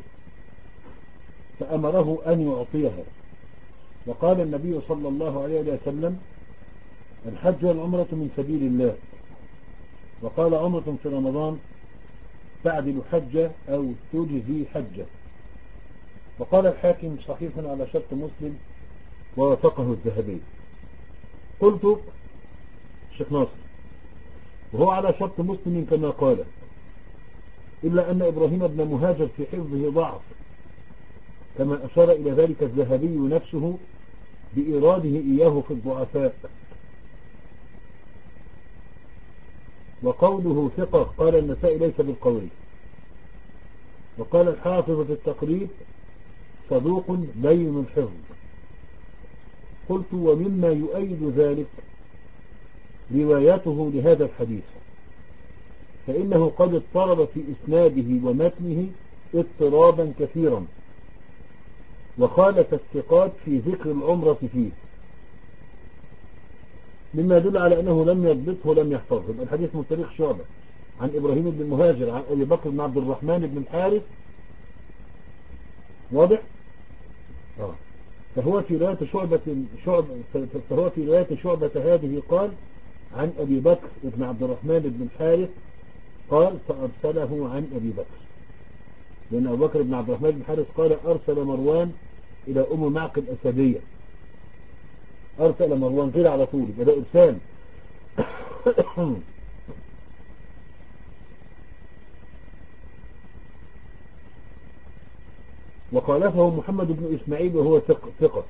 فأمره أن يعطيها. وقال النبي صلى الله عليه وسلم الحج والعمرة من سبيل الله، وقال عمرة في رمضان تعدل حجة أو تجزي حجة. وقال الحاكم صحيح على شرط مسلم ووافقه الذهبي. قلت الشيخ ناصر وهو على شرط مسلم كما قال، إلا أن إبراهيم بن مهاجر في حفظه ضعف، كما أشار إلى ذلك الذهبي نفسه بإراده إياه في الضعفاء. وقوله ثقة قال النسائي ليس بالقول. وقال الحافظ في التقريب صدوق لين الحفظ. قلت ومما يؤيد ذلك روايته لهذا الحديث، فإنه قد اضطرب في إسناده ومتنه اضطرابا كثيرا، وخالف الثقات في ذكر العمرة فيه، مما يدل على أنه لم يضبطه ولم يحفظه. الحديث من طريق شعبة عن إبراهيم بن مهاجر عن أبي بكر بن عبد الرحمن بن الحارث. واضح؟ آه. فهو في رواية شعبة شعبة فهو في رواية شعبة هذه قال عن أبي بكر بن عبد الرحمن بن الحارث قال فأرسله عن أبي بكر، لأن أبو بكر بن عبد الرحمن بن الحارث قال أرسل مروان إلى أم معقل الأسدية. أرسل مروان كده على طول، يبقى ده إرسال. وخالفه محمد بن إسماعيل وهو ثقة،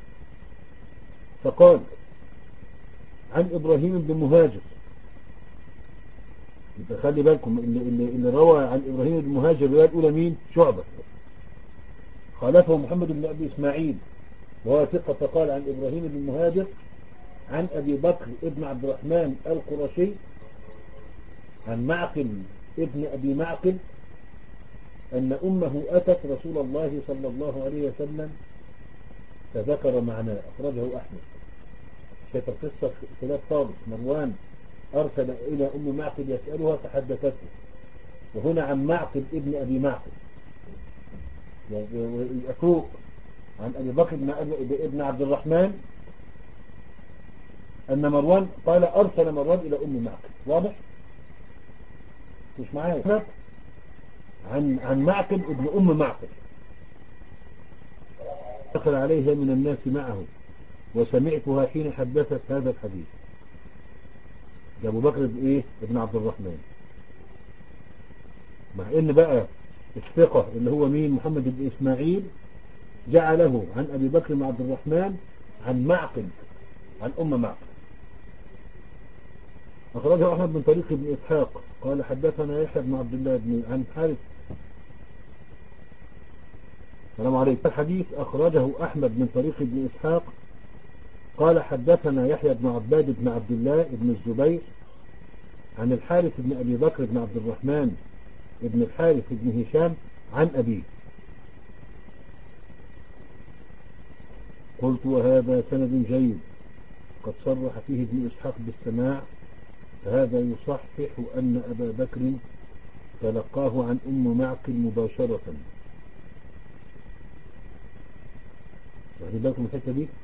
فقال عن إبراهيم بن مهاجر يبقى خلي بالكم اللي, اللي, اللي روى عن إبراهيم بن مهاجر الرواية الأولى مين؟ شعبة. خالفه محمد بن أبي إسماعيل وهو ثقة فقال عن إبراهيم بن مهاجر عن أبي بكر ابن عبد الرحمن القرشي عن معقل ابن أبي معقل أن أمه أتت رسول الله صلى الله عليه وسلم فذكر معناه. أخرجه أحمد. شايف القصة خلاف خالص. مروان أرسل إلى أم معقل يسألها فحدثته، وهنا عن معقل ابن أبي معقل يفوق عن أبي بكر ابن عبد الرحمن أن مروان قال أرسل مروان إلى أم معقل. واضح؟ مش معايا؟ عن عن معقل ابن أم معقل دخل عليها من الناس معه وسمعتها حين حدثت هذا الحديث. ده أبو بكر إيه؟ ابن عبد الرحمن. مع إن بقى الثقة اللي هو مين؟ محمد بن إسماعيل جعله عن أبي بكر بن عبد الرحمن عن معقل عن أم معقل. أخرجه أحمد بن طريق ابن إسحاق قال حدثنا يحيى بن عبد الله بن عن حارث. السلام عليكم. الحديث أخرجه أحمد من طريق ابن إسحاق قال حدثنا يحيى بن عباد بن عبد الله بن الزبير عن الحارث بن أبي بكر بن عبد الرحمن ابن الحارث بن هشام عن أبيه. قلت وهذا سند جيد قد صرح فيه ابن إسحاق بالسماع، فهذا يصحح أن أبا بكر تلقاه عن أم معقل مباشرة. واخدين بالكم من الحته دي؟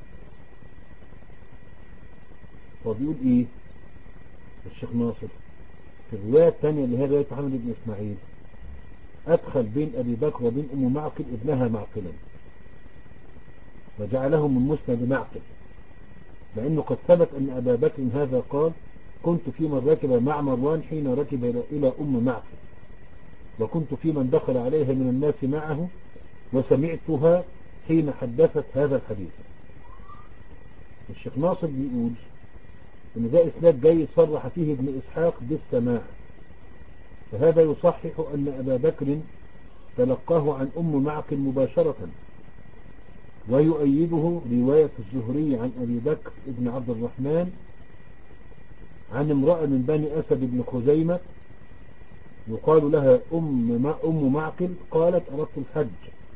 هو بيقول ايه الشيخ ناصر في الروايه الثانيه اللي هي روايه محمد بن اسماعيل؟ ادخل بين ابي بكر وبين ام معقل ابنها معقلا وجعله من مسند معقل، لانه قد ثبت ان ابا بكر هذا قال كنت في من ركب مع مروان حين ركب الى ام معقل، وكنت في من دخل عليها من الناس معه وسمعتها حين حدثت هذا الحديث. الشيخ ناصر بيقول ان ده اسناد جاي صرح فيه ابن اسحاق بالسماع، فهذا يصحح ان ابا بكر تلقاه عن ام معقل مباشرة، ويؤيده رواية الزهري عن ابي بكر ابن عبد الرحمن عن امرأة من بني اسد بن خزيمة يقال لها ام ام معقل قالت اردت الحج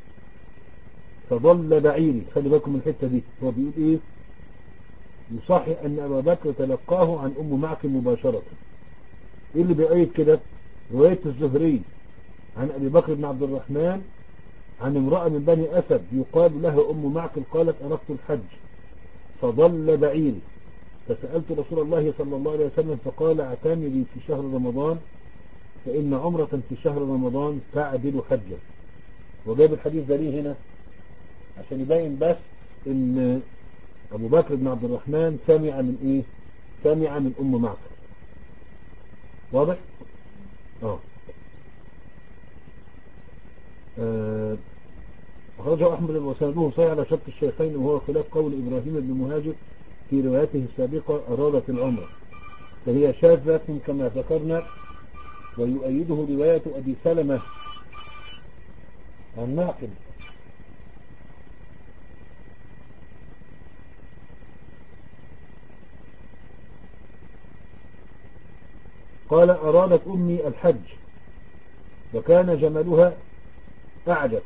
فضل بعيري. خلي بالكم من الحته دي. هو بيقول ايه؟ يصحح ان ابا بكر تلقاه عن ام معقل مباشرة. ايه اللي بيؤيد كده؟ رواية الزهري عن ابي بكر بن عبد الرحمن عن امرأة من بني اسد يقال لها ام معقل قالت اردت الحج فضل بعيري فسألت رسول الله صلى الله عليه وسلم فقال اعتمري في شهر رمضان فان عمرة في شهر رمضان تعدل حجة. وجاب الحديث ده ليه هنا؟ عشان يبين بس ان ابو بكر بن عبد الرحمن سمع من ايه؟ سمع من ام معقل. واضح؟ اه آه. اخرجه احمد وسنده صحيح على شرط الشيخين، وهو خلاف قول ابراهيم بن مهاجر في روايته السابقة ارادت العمرة، فهي شاذة كما ذكرنا. ويؤيده رواية ابي سلمة عن معقل قال أرادت أمي الحج وكان جملها أعجب،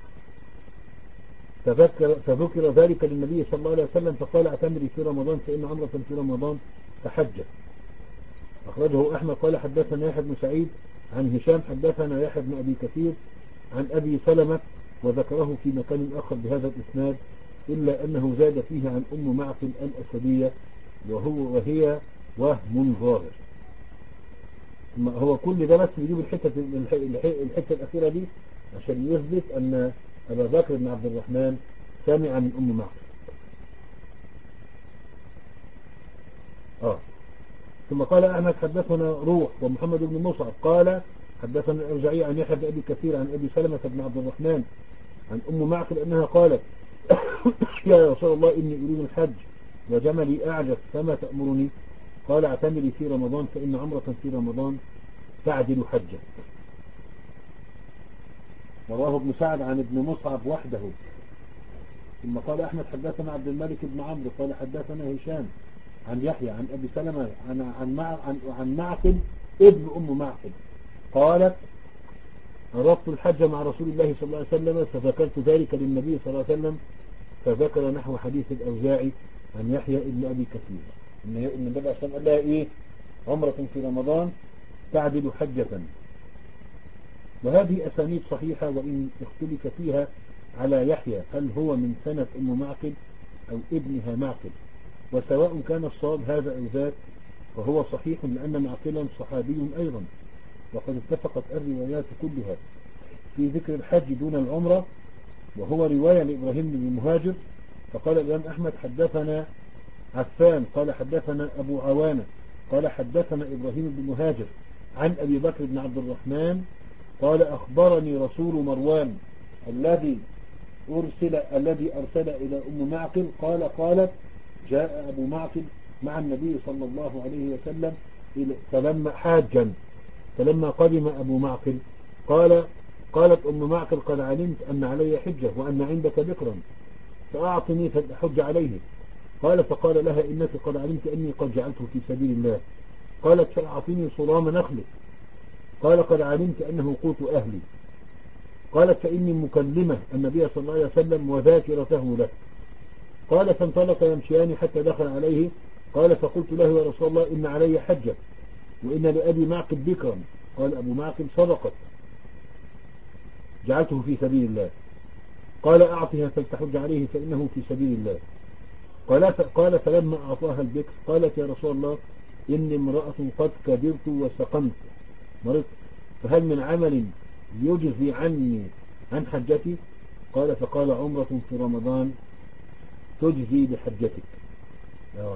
فذكر, فذكر ذلك للنبي صلى الله عليه وسلم فقال اعتمري في رمضان فإن عمرة في رمضان تحجة. أخرجه أحمد قال حدثنا يحيى بن سعيد عن هشام حدثنا يحيى بن أبي كثير عن أبي سلمة وذكره في مكان آخر بهذا الإسناد، إلا أنه زاد فيه عن أم معقل الأسدية وهو وهي وهم ظاهر. هو كل ده بس بيجيب الحتة, الحتة الأخيرة دي عشان يثبت أن أبا بكر بن عبد الرحمن سامع من أم معقل. آه. ثم قال أحمد حدثنا روح ومحمد بن مصعب قال حدثنا الأوزاعي عن يحيى بن أبي كثير عن أبي سلمة بن عبد الرحمن عن أم معقل أنها قالت يا رسول الله إني أريد الحج وجملي أعجز فما تأمرني؟ قال اعتمري في رمضان فإن عمرة في رمضان تعدل حجة. رواه ابن سعد عن ابن مصعب وحده. ثم قال أحمد حدثنا عبد الملك بن عمرو قال حدثنا هشام عن يحيى عن أبي سلمة عن عن عن, عن معقل ابن أم معقل قالت أردت الحج مع رسول الله صلى الله عليه وسلم فذكرت ذلك للنبي صلى الله عليه وسلم فذكر نحو حديث الأوزاعي عن يحيى ابن أبي كثير إن النبي صلى الله عليه وسلم قال لها إيه عمرة في رمضان تعدل حجة. وهذه أسانيد صحيحة وإن اختلف فيها على يحيى هل هو من سنة أم معقل أو ابنها معقل، وسواء كان الصواب هذا أو ذاك فهو صحيح لأن معقلا صحابي أيضا، وقد اتفقت الروايات كلها في ذكر الحج دون العمرة، وهو رواية لإبراهيم بن مهاجر. فقال الإمام أحمد حدثنا عفان قال حدثنا أبو عوانة قال حدثنا إبراهيم بن مهاجر عن أبي بكر بن عبد الرحمن قال أخبرني رسول مروان الذي أرسل الذي أرسل إلى أم معقل قال قالت جاء أبو معقل مع النبي صلى الله عليه وسلم فلما حاجا فلما قدم أبو معقل قال قالت أم معقل قد علمت أن علي حجة وأن عندك بكرا فأعطني فأحج عليه. قال فقال لها إنك قد علمت أني قد جعلته في سبيل الله. قالت فأعطني صرام نخلك. قال قد علمت أنه قوت أهلي. قالت فإني مكلمة النبي صلى الله عليه وسلم وذاكرته له. قال فانطلق يمشيان حتى دخل عليه. قال فقلت له يا رسول الله إن علي حجة وإن لأبي معقل بكرا. قال أبو معقل صدقت جعلته في سبيل الله. قال أعطها فلتحج عليه فإنه في سبيل الله. قال قال فلما أعطاها البكر قالت يا رسول الله إني امرأة قد كبرت وسقمت مرضت فهل من عمل يجزي عني عن حجتي؟ قال فقال عمرة في رمضان تجزي بحجتك. آه.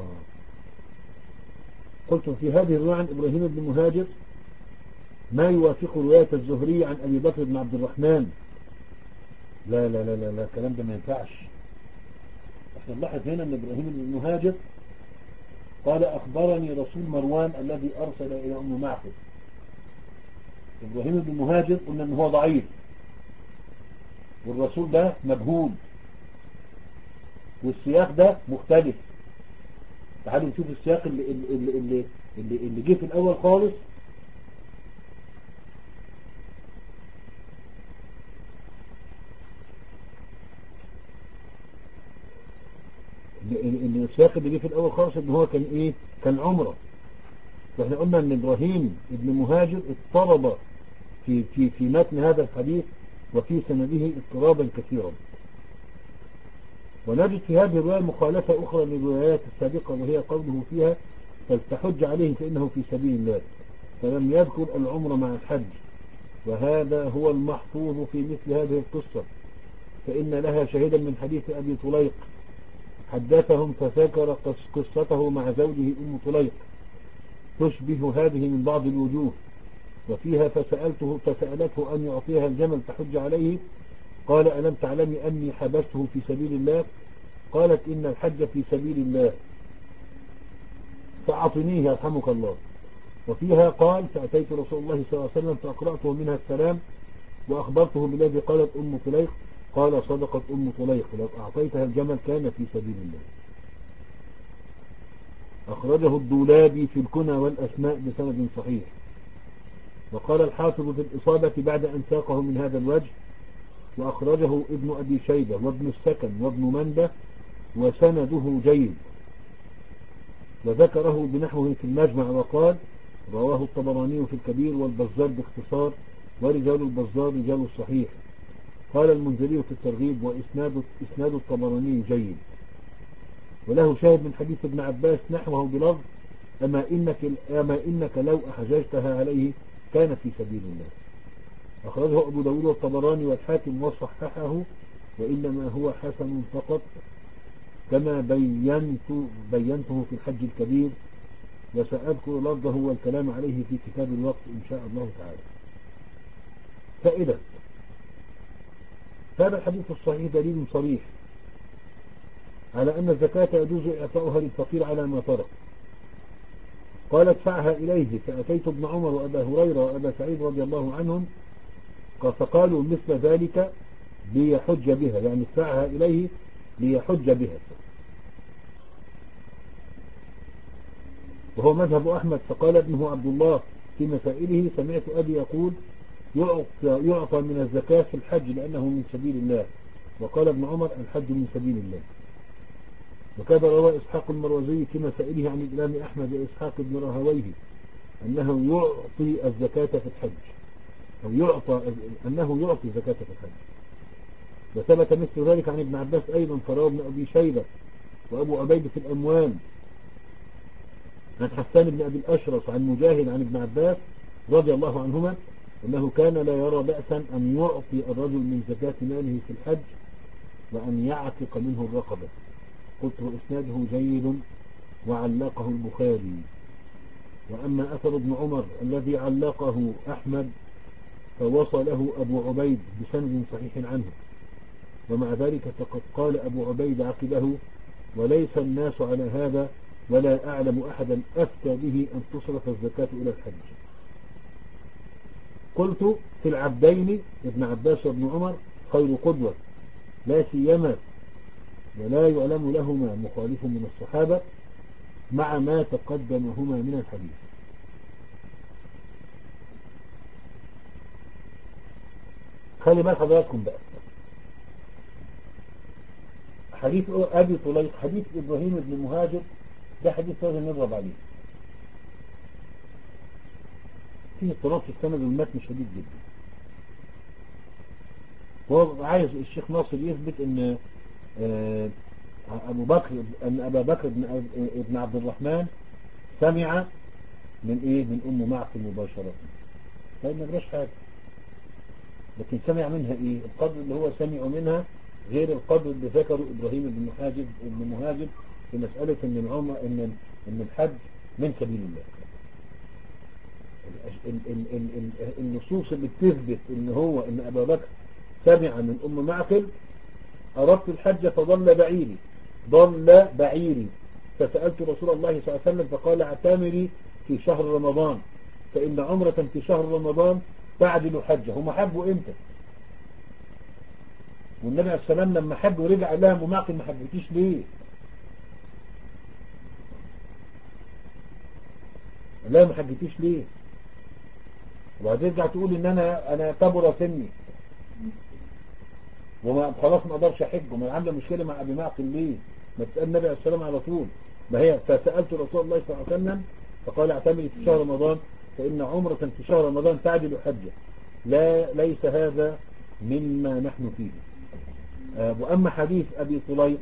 قلت في هذه الرواية عن إبراهيم بن مهاجر ما يوافق رواية الزهري عن أبي بكر بن عبد الرحمن. لا لا لا لا, لا. الكلام ده ما ينفعش. احنا نلاحظ هنا أن إبراهيم بن مهاجر قال أخبرني رسول مروان الذي أرسل إلى أم معقل. إبراهيم بن مهاجر قلنا أنه هو ضعيف والرسول ده مجهول والسياق ده مختلف. تعالوا نشوف السياق اللي اللي اللي اللي, اللي جه في الأول خالص. اللي السياق اللي جه في الأول خالص ان هو كان ايه كان عمره. فاحنا قلنا ان إبراهيم ابن مهاجر اضطرب في في في متن هذا الحديث وفي سنده اضطرابا كثيرا. ونجد في هذه الرواية مخالفة أخرى للروايات السابقة وهي قوله فيها فلتحج عليه فإنه في سبيل الله فلم يذكر العمر مع الحج، وهذا هو المحفوظ في مثل هذه القصة، فإن لها شهيدا من حديث أبي طليق حدثهم فذكر قصته مع زوجه أم طليق تشبه هذه من بعض الوجوه، وفيها فسألته فسألته أن يعطيها الجمل تحج عليه قال ألم تعلمي أني حبسته في سبيل الله؟ قالت إن الحج في سبيل الله فأعطنيه يرحمك الله. وفيها قال فأتيت رسول الله صلى الله عليه وسلم فأقرأته منها السلام وأخبرته بالذي قالت أم طليق قال صدقت أم طليق لو أعطيتها الجمل كان في سبيل الله. أخرجه الدولابي في الكنى والأسماء بسند صحيح. وقال الحافظ في الإصابة بعد أن ساقه من هذا الوجه وأخرجه ابن أبي شيبة وابن السكن وابن مندة وسنده جيد، وذكره بنحوه في المجمع وقال رواه الطبراني في الكبير والبزار باختصار ورجال البزار رجال الصحيح. قال المنذري في الترغيب وإسناد إسناد الطبراني جيد. وله شاهد من حديث ابن عباس نحوه بلفظ أما إنك, أما إنك لو أحججتها عليه كان في سبيل الله. أخرجه أبو داود والطبراني والحاكم وصححه وإنما هو حسن فقط كما بينت بينته في الحج الكبير، وسأذكر لفظه والكلام عليه في كتاب الوقت إن شاء الله تعالى. فائدة هذا الحديث الصحيح دليل صريح على أن الزكاة يجوز إعطاؤها للفقير على ما ترك، قال ادفعها إليه. فأتيت ابن عمر وأبا هريرة وأبا سعيد رضي الله عنهم فقالوا مثل ذلك ليحج بها، يعني ادفعها إليه ليحج بها. وهو مذهب أحمد. فقال ابنه عبد الله في مسائله سمعت أبي يقول يعطى, يعطى من الزكاة في الحج لأنه من سبيل الله. وقال ابن عمر الحج من سبيل الله. وكذا روى إسحاق المروزي في مسائله عن الإمام أحمد وإسحاق بن راهويه أنه يعطي الزكاة في الحج، أو يعطى أنه يعطي زكاة في الحج. وثبت مثل ذلك عن ابن عباس أيضا. فروى ابن أبي شيبة وأبو عبيد في الأموال عن حسان بن أبي الأشرف عن مجاهد عن ابن عباس رضي الله عنهما أنه كان لا يرى بأسا أن يعطي الرجل من زكاة ماله في الحج وأن يعتق منه الرقبة. قلت وإسناده جيد وعلقه البخاري. وأما أثر ابن عمر الذي علقه أحمد فوصله أبو عبيد بسند صحيح عنه. ومع ذلك فقد قال أبو عبيد عقبه وليس الناس على هذا ولا أعلم أحدا أفتى به أن تصرف الزكاة إلى الحج. قلت في العبدين ابن عباس وابن عمر خير قدوة لا سيما ولا يعلم لهما مخالف من الصحابة مع ما تقدمهما من الحديث. خلي بال حضراتكم بقى حديث أبي طليق، حديث إبراهيم بن مهاجر، ده حديث لازم نضرب عليه. فيه اضطراب في السند والمتن شديد جدا. وهو عايز الشيخ ناصر يثبت ان أبو بكر أن أبا بكر بن عبد الرحمن سمع من إيه من أم معقل مباشرة. طيب ما جراش حاجة، لكن سمع منها إيه؟ القدر اللي هو سمع منها غير القدر اللي ذكره إبراهيم بن مهاجر بن مهاجر في مسألة إن العمر إن إن الحج من سبيل الله. النصوص اللي بتثبت إن هو إن أبا بكر سمع من أم معقل أردت الحج فضل بعيري ضل بعيري فسألت رسول الله صلى الله عليه وسلم فقال اعتمري في شهر رمضان فإن عمرة في شهر رمضان تعدل حجة. هم حجوا امتى؟ والنبي عليه السلام لما حج ورجع لها أم معقل ما حجتيش ليه؟ لا ما حجتيش ليه؟ وهترجع تقول ان انا انا كبر سني وما خلاص ما اقدرش احج وما عامله مشكله مع ابي معقل ليه؟ ما تسال النبي عليه السلام على طول. ما هي فسالت رسول الله صلى الله عليه وسلم فقال اعتمري في شهر رمضان فان عمره في شهر رمضان تعدل حجه. لا ليس هذا مما نحن فيه. آه واما حديث ابي طليق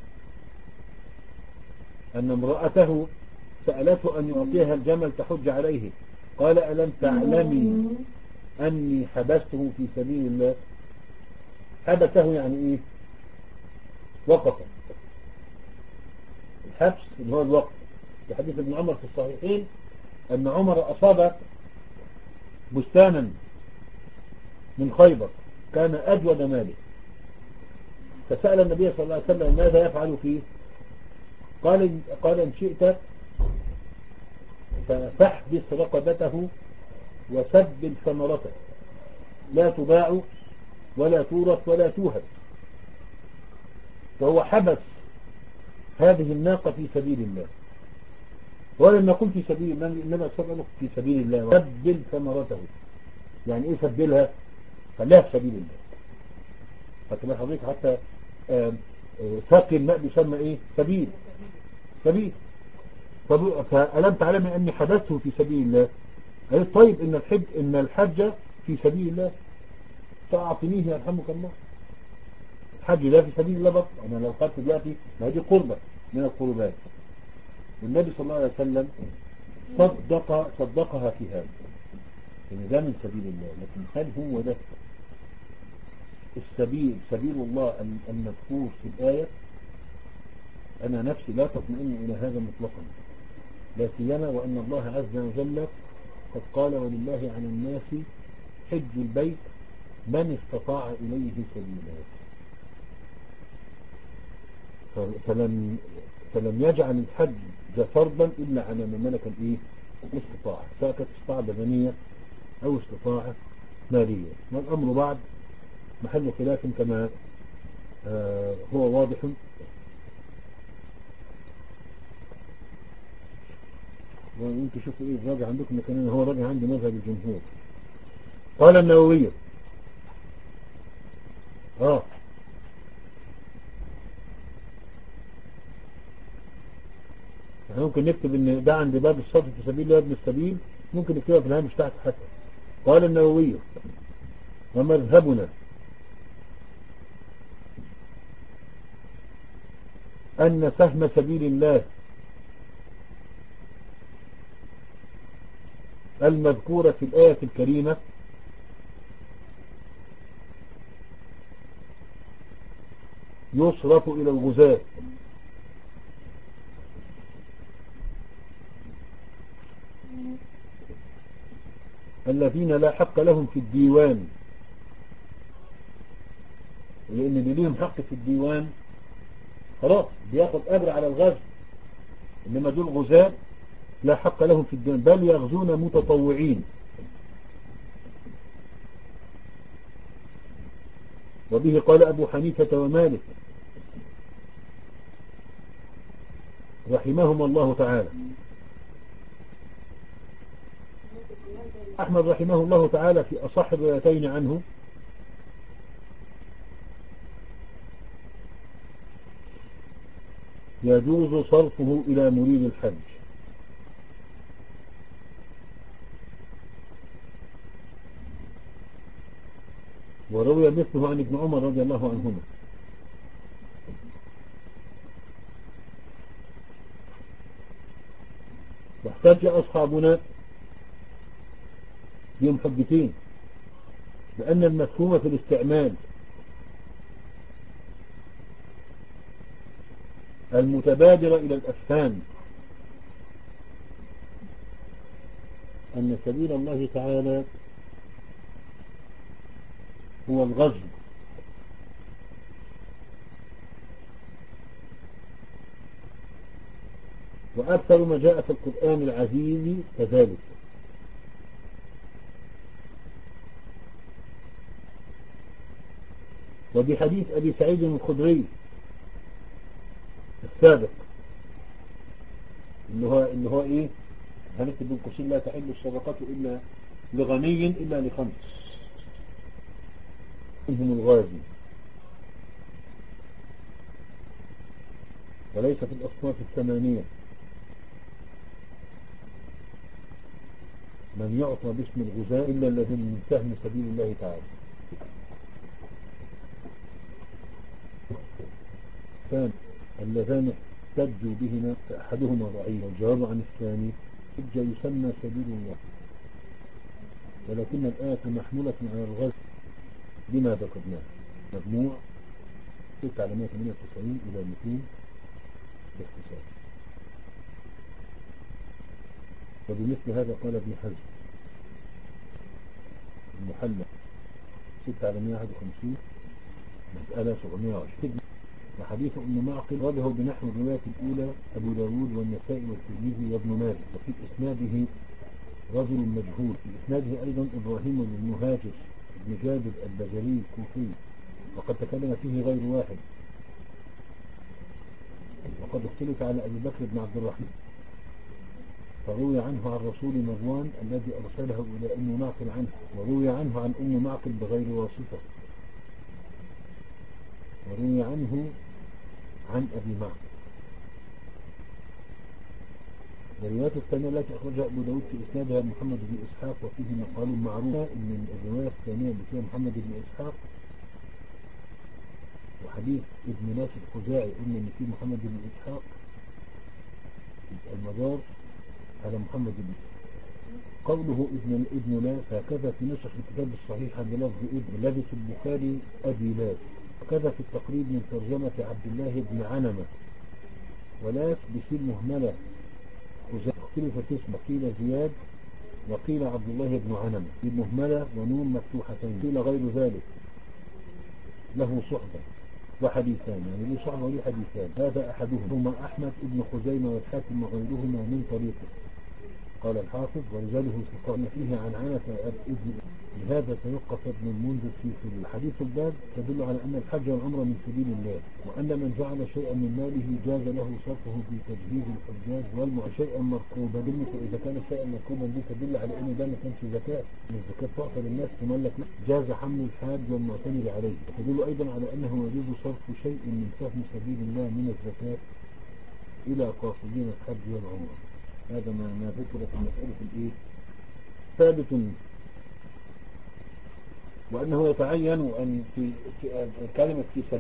ان امراته سالته ان يعطيها الجمل تحج عليه قال الم تعلمي اني حبسته في سبيل الله. حبسه يعني ايه؟ وقف. الحبس اللي هو الوقف. في حديث ابن عمر في الصحيحين ان عمر اصاب بستانا من خيبر كان اجود ماله فسأل النبي صلى الله عليه وسلم ماذا يفعل فيه؟ قال قال ان شئت فاحبس رقبته وسبل ثمرته لا تباع ولا تورث ولا توهب. فهو حبس هذه الناقة في سبيل الله. ولما يقول في سبيل الله إنما سبله في سبيل الله وسبل ثمرته. يعني إيه سبلها؟ خليها في سبيل الله. فكما حضرتك حتى ساقي الماء بيسمى إيه؟ سبيل سبيل. فألم تعلمي أني حبسته في سبيل الله؟ قالت طيب إن الحج إن الحج في سبيل الله فأعطنيه يرحمك الله. الحج ده في سبيل الله برضه. أنا لو خدت دلوقتي ما هي دي قربة من القربات. والنبي صلى الله عليه وسلم صدق صدقها في هذا إن ده من سبيل الله. لكن هل هو ده السبيل سبيل الله المذكور في الآية؟ أنا نفسي لا تطمئن إلى هذا مطلقا، لا سيما وأن الله عز وجل قد قال ولله على الناس حج البيت من استطاع إليه سبيلا. فلم, فلم يجعل الحج فرضا إلا على من ملك الإيه الاستطاعة، سواء كانت استطاعة بدنية أو استطاعة مالية. والأمر بعد محل خلاف كما آه هو واضح. وانتم شوفوا ايه الراجع عندكم، لكن هو راجع عندي مذهب الجمهور. قال النووي اه يعني ممكن نكتب ان ده عند باب الصرف في سبيل الله ابن السبيل، ممكن نكتبها في الهامش تحت حتى. قال النووي ومذهبنا أن سهم سبيل الله المذكورة في الآية الكريمة يصرف إلى الغزاة الذين لا حق لهم في الديوان، لأن اللي ليهم حق في الديوان خلاص بياخد أجر على الغزو، إنما دول غزاة لا حق لهم في الديوان بل يغزون متطوعين. وبه قال أبو حنيفة ومالك رحمهم الله تعالى. أحمد رحمه الله تعالى في أصح الروايتين عنه يجوز صرفه إلى مريد الحج. وروي مثله عن ابن عمر رضي الله عنهما. واحتج أصحابنا بهم حجتين، لأن المفهوم في الاستعمال المتبادر إلى الأفهام أن سبيل الله تعالى هو الغزو، وأكثر ما جاء في القرآن العزيز كذلك. وبحديث أبي سعيد الخدري السابق اللي هو اللي هو إيه هنكتب بين قوسين لا تحل الصدقات إلا لغني إلا لخمس منهم الغازي، وليس في الأصناف الثمانية من يعطى باسم الغزاة إلا الذين من سهم سبيل الله تعالى. كان اللذان احتجوا بهما فأحدهما ضعيف، والجواب عن الثاني حجة يسمى سبيل الله، ولكن الآية محمولة على الغزو بما ذكرناه. مجموع ستة على مئة وثمانية وتسعين إلى مئتين باختصار. وبمثل هذا قال ابن حزم المحلى ستة على مئة وواحد وخمسين مسألة سبعمائة وعشرين. وحديث أم معقل رده بنحو الرواية الأولى أبو داود والنسائي والترمذي وابن ماجه، وفي إسناده رجل مجهول. في إسناده أيضا إبراهيم بن مهاجر بن جابر البجلي الكوفي، وقد تكلم فيه غير واحد. وقد اختلف على أبي بكر بن عبد الرحمن، فروي عنه عن رسول مروان الذي أرسله إلى أم معقل عنه، وروي عنه عن أم معقل بغير واسطة، وروي عنه عن أبي معقل. الرواية الثانية التي أخرجها أبو داود في إسنادها محمد بن إسحاق وفيه مقال معروف إن الرواية الثانية اللي فيها محمد بن إسحاق وحديث ابن ناس الخزاعي قلنا إن فيه محمد بن إسحاق، المدار على محمد بن قوله ابن ابن لاس هكذا في نسخ الكتاب الصحيح بلفظ ابن الذي في البخاري أبي لاس، وكذا في التقريب من ترجمة عبد الله بن عنمة، ولاس بسين مهملة اختلف اسمه، قيل زياد وقيل عبد الله بن عنمة بمهملة ونون مفتوحتين، قيل غير ذلك له صحبة وحديثان، يعني ليه شعبة وليه حديثان. هذا أحدهم هما أحمد ابن خزيمة والحاكم وغيرهما من طريقه. قال الحافظ ورجاله ثقات فيه عن عنة ابن. لهذا سيوقف ابن المنذر في الحديث الباب تدل على أن الحج والعمرة من سبيل الله، وأن من جعل شيئا من ماله جاز له صرفه في تجهيز الحجاج والمع شيئا مركوبا. إذا كان شيئا مركوبا دي تدل على أن ده ما كانش زكاة، من الزكاة تعطى للناس تملك، جاز حمل الحاج والمعتمر عليه. تدل أيضا على أنه يجوز صرف شيء من سهم سبيل الله من الزكاة إلى قاصدين الحج والعمرة. هذا ما ما ذكر في مسألة الإيه ثابت، وأنه يتعين أن في, في كلمة في سبيل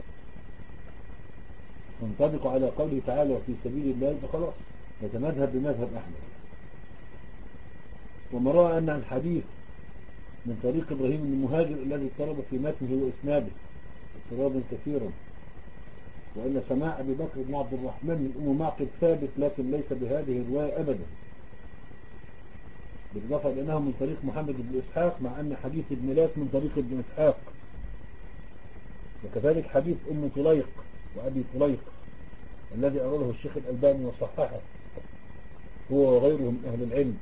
تنطبق على قوله تعالى وفي سبيل الله، فخلاص يتمذهب بمذهب أحمد. وما رأى أن الحديث من طريق إبراهيم بن المهاجر الذي اضطرب في متنه وإسناده اضطرابا كثيرا، وأن سماع أبي بكر بن عبد الرحمن من أم معقل ثابت لكن ليس بهذه الرواية أبدا، بالإضافة لأنه من طريق محمد بن إسحاق، مع أن حديث ابن لاس من طريق ابن إسحاق. وكذلك حديث أم طليق وأبي طليق الذي أراده الشيخ الألباني وصححه هو وغيره من أهل العلم،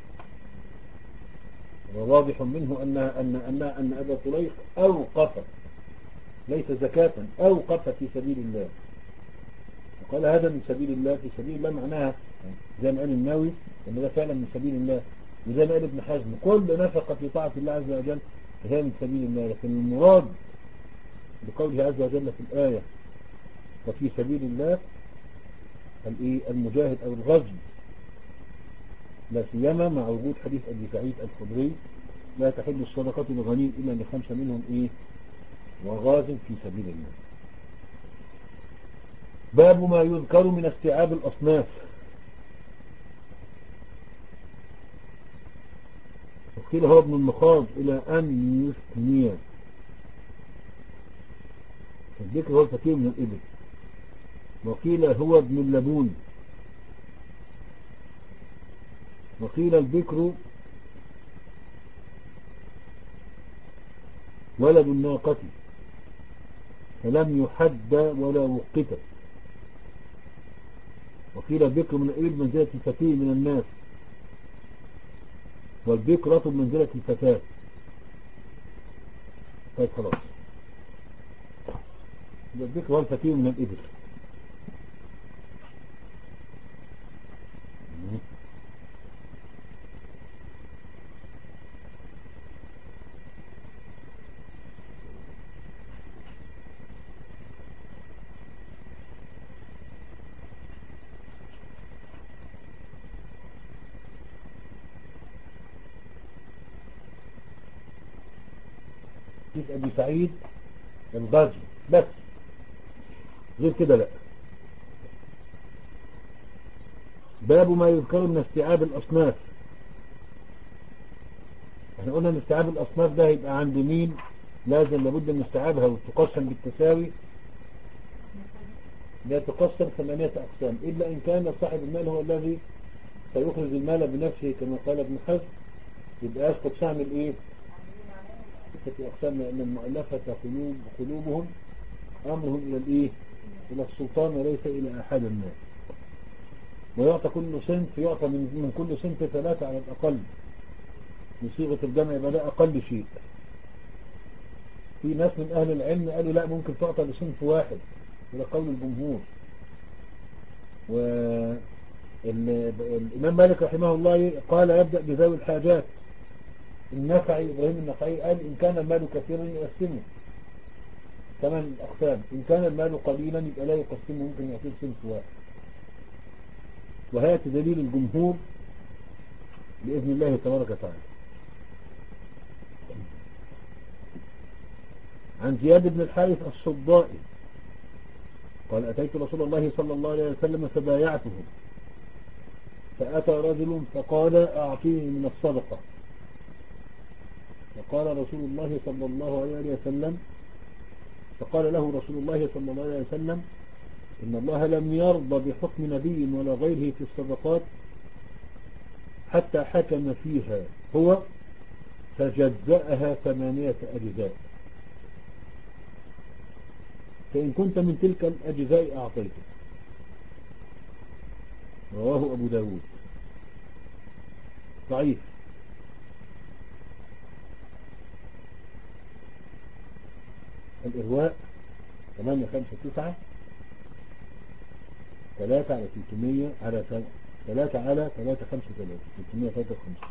وواضح منه أن أن أن أن أبا طليق أوقف ليس زكاة، أوقف في سبيل الله، وقال هذا من سبيل الله. في سبيل الله معناها زي ما قال النووي أن ده فعلا من سبيل الله، وزي ما قال ابن حزم كل نفقة في طاعة الله عز وجل هي من سبيل الله. لكن المراد بقوله عز وجل في الآية وفي سبيل الله المجاهد أو الغزو، لا سيما مع وجود حديث أبي سعيد الخدري لا تحل الصدقة لغني إلا لخمسة منهم إيه وغاز في سبيل الله. باب ما يذكر من استيعاب الأصناف. وقيل هو ابن المخاض إلى أن يثني، الذكر هو الفكير من الإبل. وقيل هو ابن اللبون. وقيل البكر ولد الناقة فلم يحد ولا وقت. وقيل البكر من الإبل منزلة الفتي من الناس، والبكرة منزلة الفتاة. طيب خلاص، البكر هو الفتي من الإبل. حديث أبي سعيد الغزو بس، غير كده لا. باب ما يذكر من استيعاب الأصناف. احنا قلنا ان استيعاب الأصناف ده يبقى عند مين؟ لازم لابد من استيعابها وتقسم بالتساوي، لا تقسم ثمانية أقسام، إلا إن كان صاحب المال هو الذي سيخرج المال بنفسه كما قال ابن حزم، يبقى يسقط سهم الإيه؟ ستة أقسام، لأن المؤلفة قلوب قلوبهم أمرهم إلى الإيه؟ إلى السلطان وليس إلى أحد الناس. ويعطى كل صنف، يعطى من, من كل صنف ثلاثة على الأقل بصيغة الجمع، يبقى ده أقل شيء. في ناس من أهل العلم قالوا لا، ممكن تعطى لصنف واحد، إلى قول الجمهور. والإمام مالك رحمه الله قال يبدأ بذوي الحاجات. النخعي إبراهيم النخعي قال إن كان المال كثيرا يقسمه ثمان أقسام، إن كان المال قليلا يبقى لا يقسمه، ممكن يعطيه صنف واحد. وهي دليل الجمهور بإذن الله تبارك وتعالى. عن زياد بن الحارث الصدائي قال أتيت رسول الله صلى الله عليه وسلم فبايعته، فأتى رجل فقال أعطيني من الصدقة، فقال رسول الله صلى الله عليه وسلم فقال له رسول الله صلى الله عليه وسلم إن الله لم يرضى بحكم نبي ولا غيره في الصدقات حتى حكم فيها هو فجزأها ثمانية أجزاء. فإن كنت من تلك الأجزاء أعطيتك. رواه أبو داود. ضعيف. الإرواء ثمانية خمسة تسعة ثلاثة على ثلاثمية على ثلاثة على ثلاثة خمسة ثلاثة ثلاثمية ثلاثة وخمسين.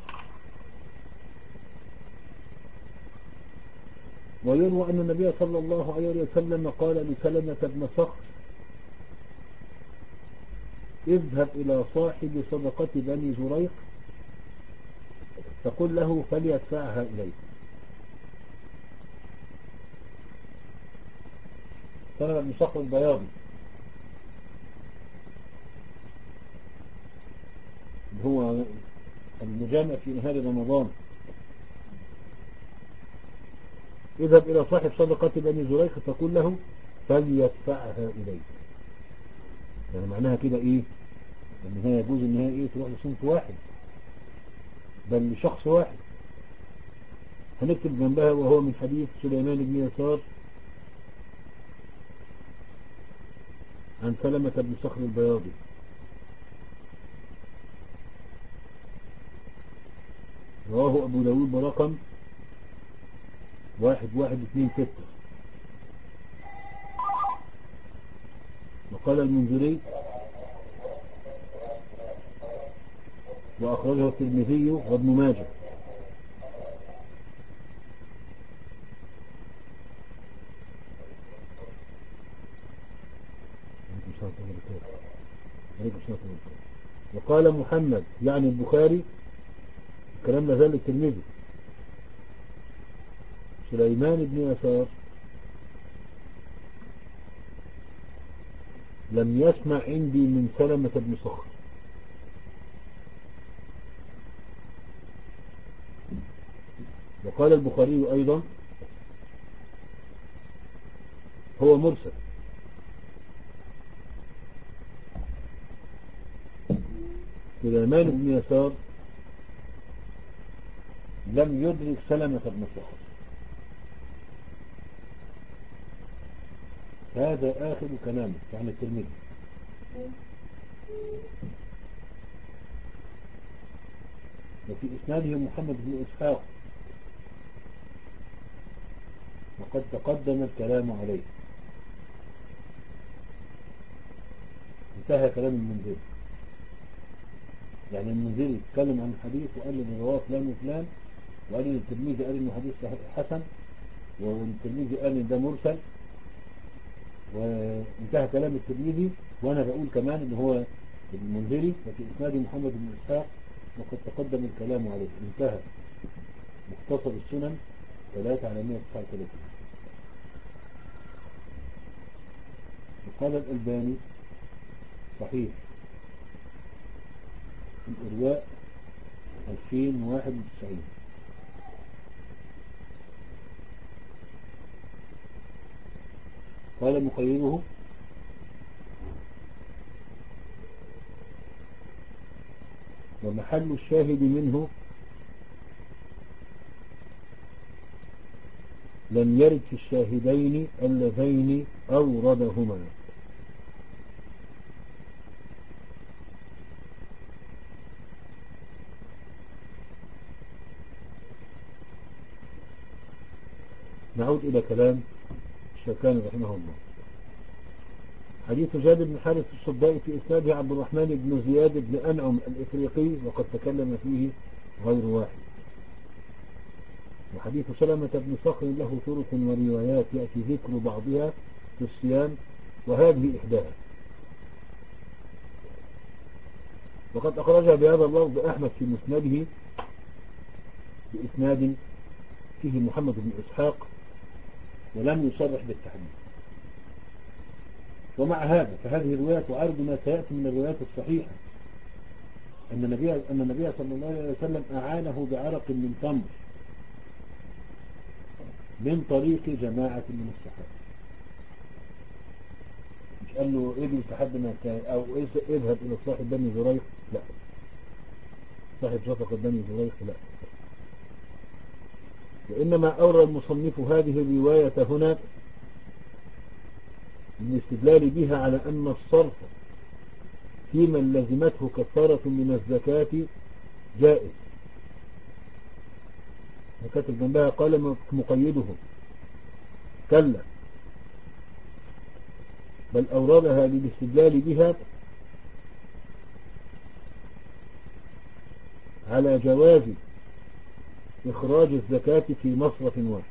ويروى أن النبي صلى الله عليه وسلم قال لسلمة بن صخر: اذهب إلى صاحب صدقة بني زريق فقل له فليدفعها إليك. سلمة بن صخر البياضي هو المجامع في نهار رمضان. اذهب إلى صاحب صدقة بني زريق فقل له فليدفعها إليك. يعني معناها كده إيه؟ ان هي يجوز ان هي ايه تروح لصنف واحد بل لشخص واحد. هنكتب جنبها وهو من حديث سليمان بن يسار عن سلمة بن صخر البياضي. رواه أبو داود برقم واحد واحد اثنين ستة. وقال المنذري وأخرجه الترمذي وابن ماجه. وقال محمد يعني البخاري، الكلام لازال للترمذي، سليمان بن يسار لم يسمع عندي من سلمة بن صخر. وقال البخاري أيضا هو مرسل. سليمان بن يسار لم يدرك سلمة بن صخر. هذا آخر كلامه عن الترمذي. وفي إسناده محمد بن إسحاق وقد تقدم الكلام عليه. انتهى كلام المنذري. يعني المنذري اتكلم عن الحديث وقال لي رواه فلان وفلان، وقال لي الترمذي قال انه حديث حسن، والترمذي قال ان ده مرسل، وانتهى كلام الترمذي. وانا بقول كمان ان هو المنذري وفي اسناد محمد بن اسحاق وقد تقدم الكلام عليه. انتهى مختصر السنن ثلاثة على مئة وتسعة وثلاثين. وقال الألباني صحيح الإرواء ألفين وواحد وتسعين. قال مقيده ومحل الشاهد منه لم يرد في الشاهدين اللذين أوردهما. نعود إلى كلام الشوكاني رحمه الله. حديث جابر بن حارث الصدائي في إسناده عبد الرحمن بن زياد بن أنعم الإفريقي وقد تكلم فيه غير واحد. وحديث سلمة بن صخر له طرق وروايات يأتي ذكر بعضها في الصيام وهذه إحداها. وقد أخرجها بهذا اللفظ أحمد في مسنده بإسناد فيه محمد بن إسحاق ولم يصرح بالتحديد. ومع هذا فهذه الرواية تعارض ما سيأتي من الروايات الصحيحة أن النبي أن النبي صلى الله عليه وسلم أعانه بعرق من تمر من طريق جماعة من الصحابة. مش قال له اجلس لحد ما كان أو اذهب إلى صاحب بني زريق، لا، صاحب صفقة بني زريق لا، وإنما أورى المصنف هذه الرواية هنا للاستدلال بها على أن الصرف في من لزمته كفارة من الزكاة جائز. وكتب جنبها قال مقيده كلا، بل أوردها للاستدلال بها على جواز إخراج الزكاة في مصرف واحد.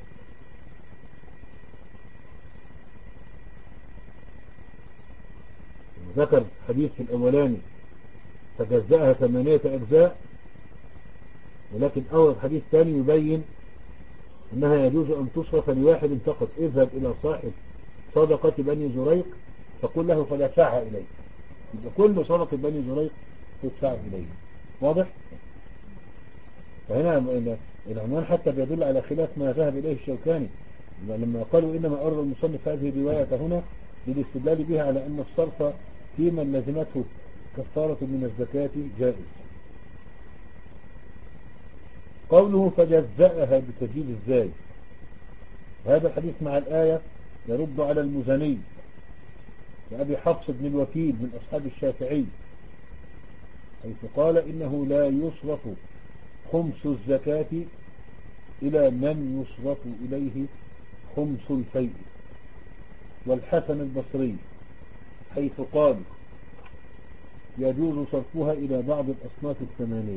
ذكر حديث في الأولاني فجزأها ثمانية أجزاء، ولكن أول حديث ثاني يبين أنها يجوز أن تصرف لواحد فقط. اذهب إلى صاحب صدقة بني زريق فقل له فدفعها إليه، يبقى كل صدقة بني زريق تدفع إليه. واضح؟ فهنا العنوان حتى بيدل على خلاف ما ذهب إليه الشوكاني لما قالوا إنما أرى المصنف هذه الرواية هنا للاستدلال بها على أن الصرف في من لزمته كفارة من الزكاة جائز. قوله فجزأها بتجديد ازاي، هذا الحديث مع الآية يرد على المزني وأبي حفص بن الوكيل من أصحاب الشافعي، حيث قال إنه لا يصرف خمس الزكاة إلى من يصرف إليه خمس الفيء. والحسن البصري حيث قال يجوز صرفها إلى بعض الأصناف الثمانية.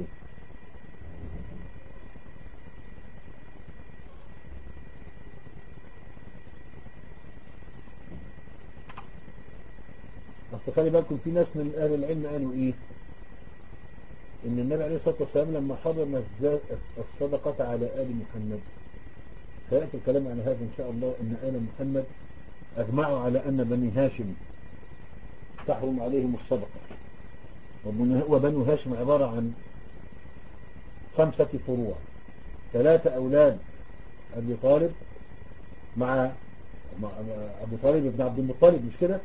أصل خلي بالكم في ناس من أهل العلم قالوا إيه، إن النبي عليه الصلاة والسلام لما حرم الصدقة على آل محمد، سيأتي الكلام عن هذا إن شاء الله، إن آل محمد أجمعوا على أن بني هاشم تحرم عليهم الصدقة، وبنو هاشم عبارة عن خمسة فروع، ثلاثة أولاد أبي طالب مع, مع أبو طالب ابن عبد المطلب، مش كده؟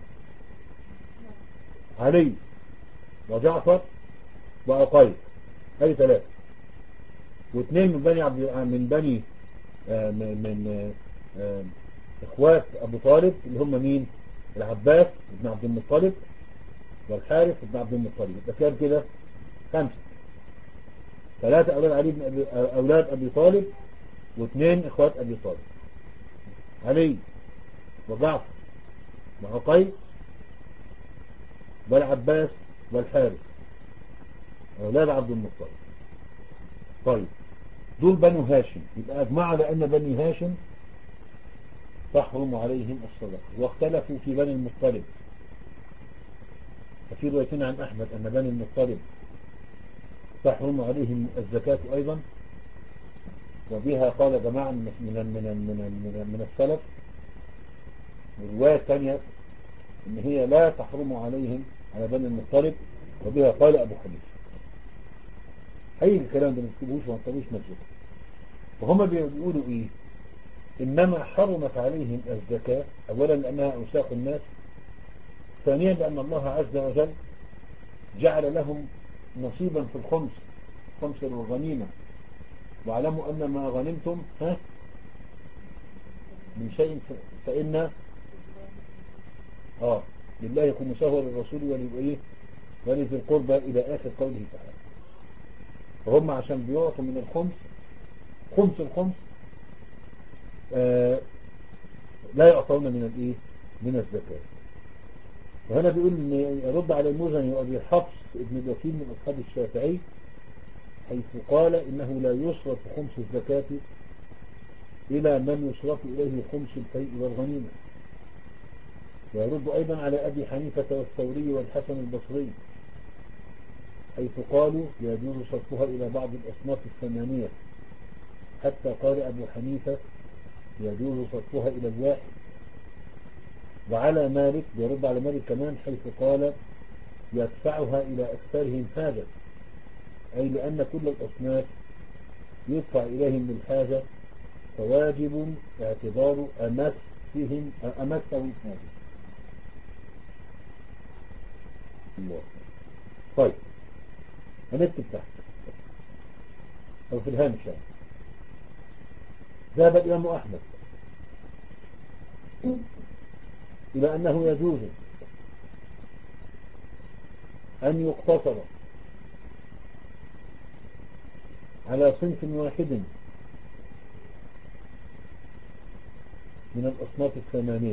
علي وجعفر وعقيل، هذه ثلاثة، واثنين من بني عبد من بني آه من, من آه اخوات ابو طالب اللي هم مين؟ العباس ابن عبد المطلب والحارث ابن عبد المطلب. يبقى كام كده؟ خمسة، ثلاثة اولاد علي بن أبي اولاد ابي طالب، واثنين اخوات ابي طالب، علي وجعفر وعقيل والعباس والحارث أولاد عبد المطلب. طيب دول بنو هاشم، يبقى أجمع على أن بني هاشم تحرم عليهم الصدقة. واختلفوا في بني المطلب، ففي روايتين عن أحمد أن بني المطلب تحرم عليهم الزكاة أيضا، وبها قال جماعة من من من من من السلف. والرواية الثانية إن هي لا تحرم عليهم على بني المطلب، وبها قال أبو حنيفة. أي الكلام ده ما تكتبوش وما تطلوش نفسه. وهم بيقولوا إيه؟ إنما حرمت عليهم الزكاة أولا لأنها أوساخ الناس، ثانيا لأن الله عز وجل جعل لهم نصيبا في الخمس، خمس الغنيمة. واعلموا أن ما غنمتم ها من شيء فإن آه لله خمسه وللرسول وللإيه ولذي القربى إلى آخر قوله تعالى. فهم عشان بيعطوا من الخمس، خمس الخمس آه لا يعطون من الإيه من الزكاة. وهنا بيقول إن يرد على المزني وأبي حفص ابن الوكيل من أصحاب الشافعي، حيث قال إنه لا يصرف خمس الزكاة إلى من يصرف إليه خمس الفيء والغنيمة. ويرد أيضا على أبي حنيفة والثوري والحسن البصري، حيث قالوا يجوز صرفها إلى بعض الأصناف الثمانية، حتى قال أبو حنيفة يجوز صرفها إلى الواحد. وعلى مالك بيرد على مالك كمان، حيث قال يدفعها إلى أكثرهم حاجة، أي لأن كل الأصناف يدفع إليهم بالحاجة، فواجب اعتبار أمسهم أمسهم حاجة. الله. طيب هنكتب تحت أو في الهامش يعني. ذهب الإمام أحمد إلى أنه يجوز أن يقتصر على صنف واحد من الأصناف الثمانية،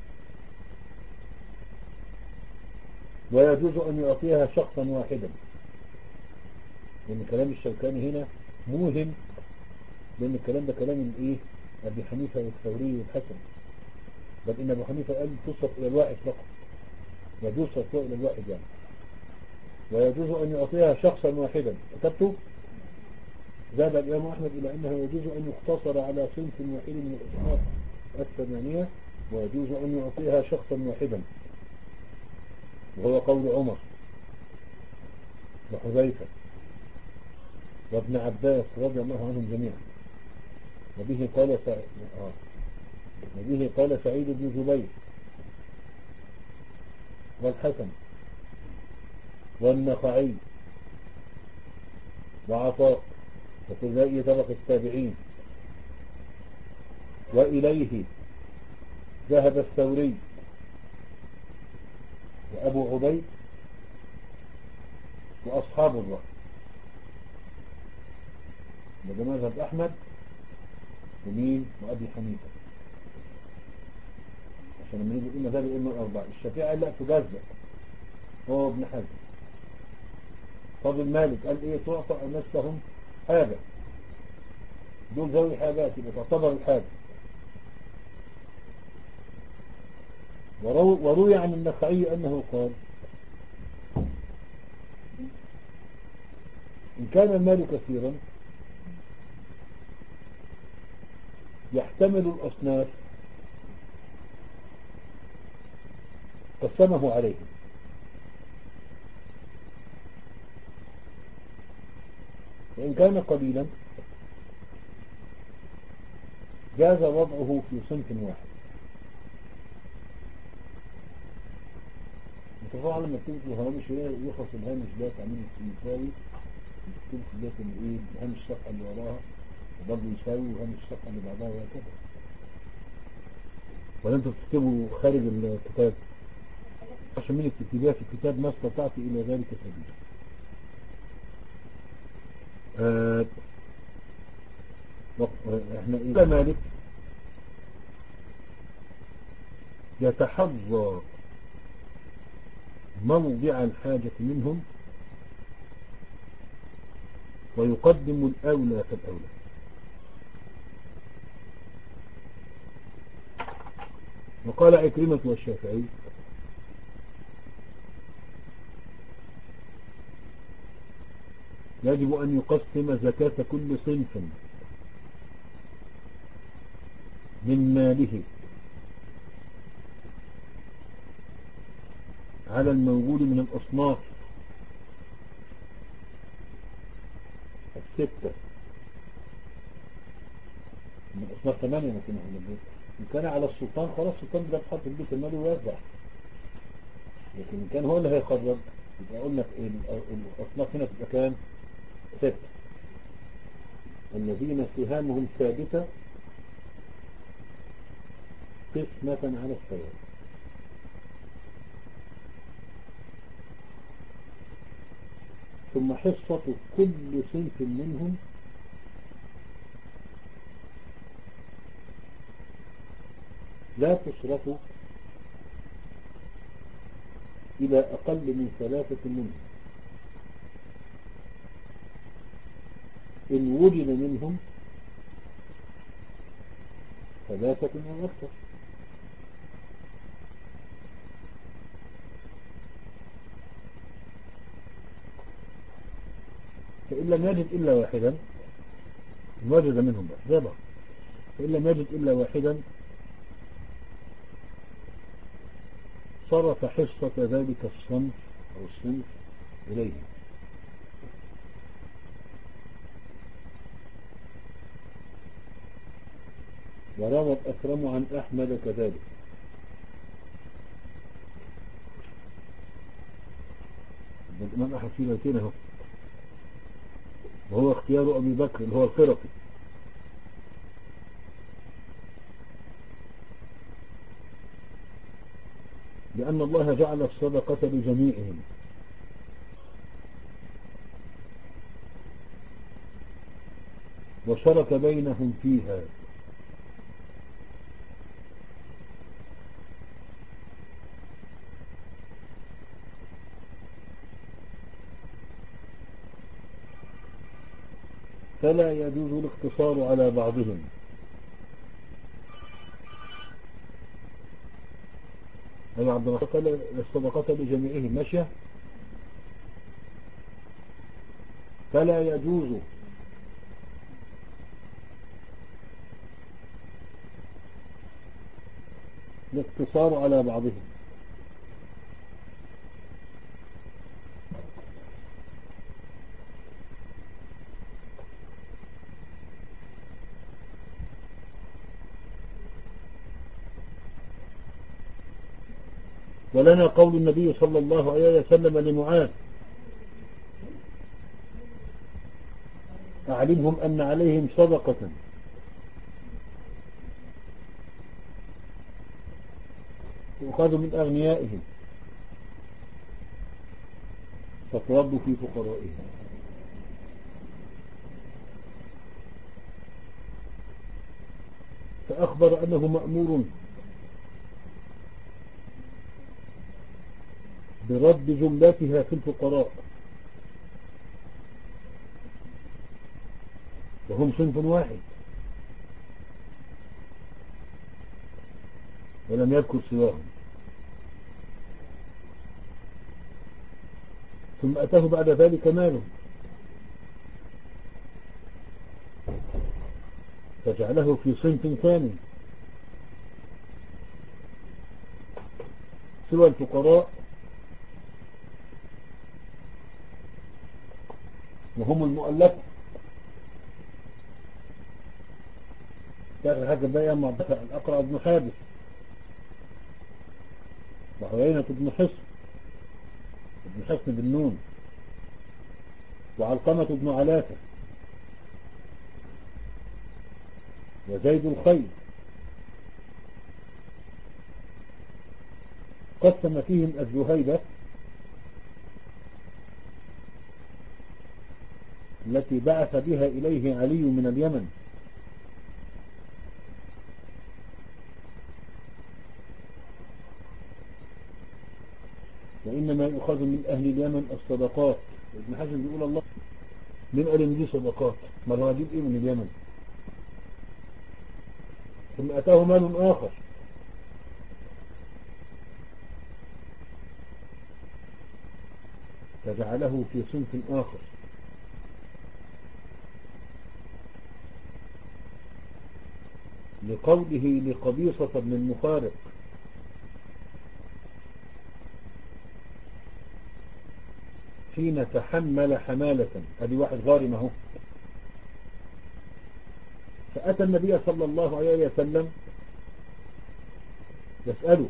ويجوز أن يعطيها شخصا واحدا. لأن كلام الشوكاني هنا موهم، لأن الكلام ده كلام الإيه؟ أبي حنيفة والثوري والحسن، بل إن أبو حنيفة قال تصف إلى الواحد فقط، يجوز صفوه إلى الواحد يعني، ويجوز أن يعطيها شخصا واحدا. كتبته زاد الإمام أحمد إلى أنه يجوز أن يقتصر على صنف واحد من الأصناف الثمانية، ويجوز أن يعطيها شخصا واحدا، وهو قول عمر وحذيفة وابن عباس رضي الله عنهم جميعا. وبه قال سعيد آه. وبه قال سعيد بن جبير والحسن والنخعي وعطاء وكذلك طبق التابعين، وإليه ذهب الثوري وأبو عبيد وأصحاب الرأي. وده مذهب أحمد ومين وأبي حنيفة، عشان لما نيجي نقول مذهب الأئمة الأربعة. الشافعي لا تجزأ، هو ابن حزم. فضل مالك قال إيه؟ تعطى الناس لهم حاجة، دول ذوي حاجات يبقى تعتبر الحاجة. ورو وروي عن النخعي أنه قال: إن كان المال كثيرا يحتمل الأصناف قسمه عليهم، وإن كان قليلا جاز وضعه في صنف واحد. طبعا لما تكتب الهامش يخص الهامش ده تعمل يساوي، تكتب ده الايه هامش الصفحه اللي وراها وبرضه يساوي هامش الصفحه اللي بعدها وهكذا، ولا انتوا بتكتبوا خارج الكتاب عشان مين تكتبيها في الكتاب ما استطعت الى ذلك سبيلا. آه احنا ايه مالك يتحظى موضع الحاجة منهم ويقدم الأولى فالأولى. وقال عكرمة والشافعي: يجب أن يقسم زكاة كل صنف من ماله على الموجود من الأصناف الستة، من الأصناف ثمانية ممكن نقول. إن كان على السلطان خلاص السلطان ده بحط البيت المالي ويوزع، لكن إن كان هو اللي هيخرج يبقى قلنا الأصناف هنا تبقى كام؟ ستة. الذين سهامهم ثابتة قسمة على السواء. ثم حصة كل صنف منهم لا تصرف إلى أقل من ثلاثة منهم إن وجد منهم ثلاثة أو أكثر. فإن لم يجد إلا واحدا وجد منهم بأحزابه، فإن لم يجد إلا واحدا صرف حصة ذلك الصنف أو الصنف إليه. وروى الأكرم عن أحمد كذلك. الإمام أحمد في بيتين اهو، وهو اختيار أبي بكر اللي هو القرطي. لأن الله جعل الصدقة لجميعهم، وشرك بينهم فيها، فلا يجوز الاقتصار على بعضهم. أي عبد الرحمن قال الصدقة لجميعهم ماشية، فلا يجوز الاقتصار على بعضهم. ولنا قول النبي صلى الله عليه وسلم لمعاذ: أعلمهم أن عليهم صدقة تؤخذ من أغنيائهم فترد في فقرائهم. فأخبر أنه مأمور برد جملتها في الفقراء، وهم صنف واحد، ولم يذكر سواهم. ثم أتاه بعد ذلك ماله فجعله في صنف ثاني سوى الفقراء، وهم المؤلف. كان هذا بقى مع الأقرع بن حابس وعيينة بن حصن بن حصن بن نون وعلقمة بن علافة وزيد الخيل، قسم فيهم الزهيبة التي بعث بها إليه علي من اليمن، وإنما يؤخذ من أهل اليمن الصدقات. ابن حزم بيقول الله من قال إن دي صدقات، ما لو هجيب إيه من اليمن؟ ثم أتاه مال آخر فجعله في صنف آخر، لقوله لقبيصة بن المخارق: حين تحمل حمالة، هذه واحد غارم اهو، فأتى النبي صلى الله عليه وسلم يسأله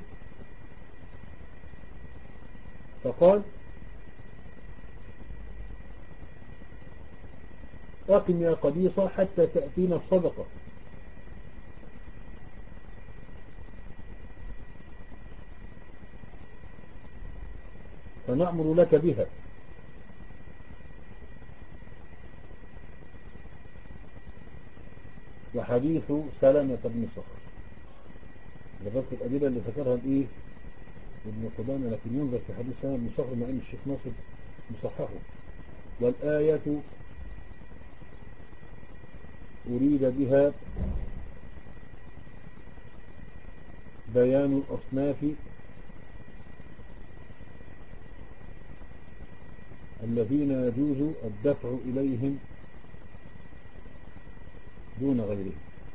فقال: أقم يا قبيصة حتى تأتينا الصدقة، فنأمر لك بها. وحديث سلمة بن صخر لبس الأدلة اللي ذكرها الإيه ابن قدامة، لكن ينظر في حديث سلمة بن صخر مع أن الشيخ ناصر مصححه. والآية أريد بها بيان الأصناف الذين يجوز الدفع إليهم دون غيرهم.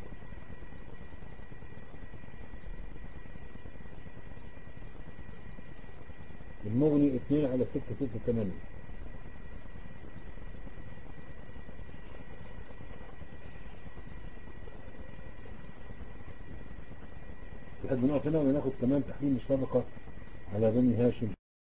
المغني اثنين على ستة ستة ثمانية. لحد ما نقف هنا وناخد كمان تحريم الصدقة على بني هاشم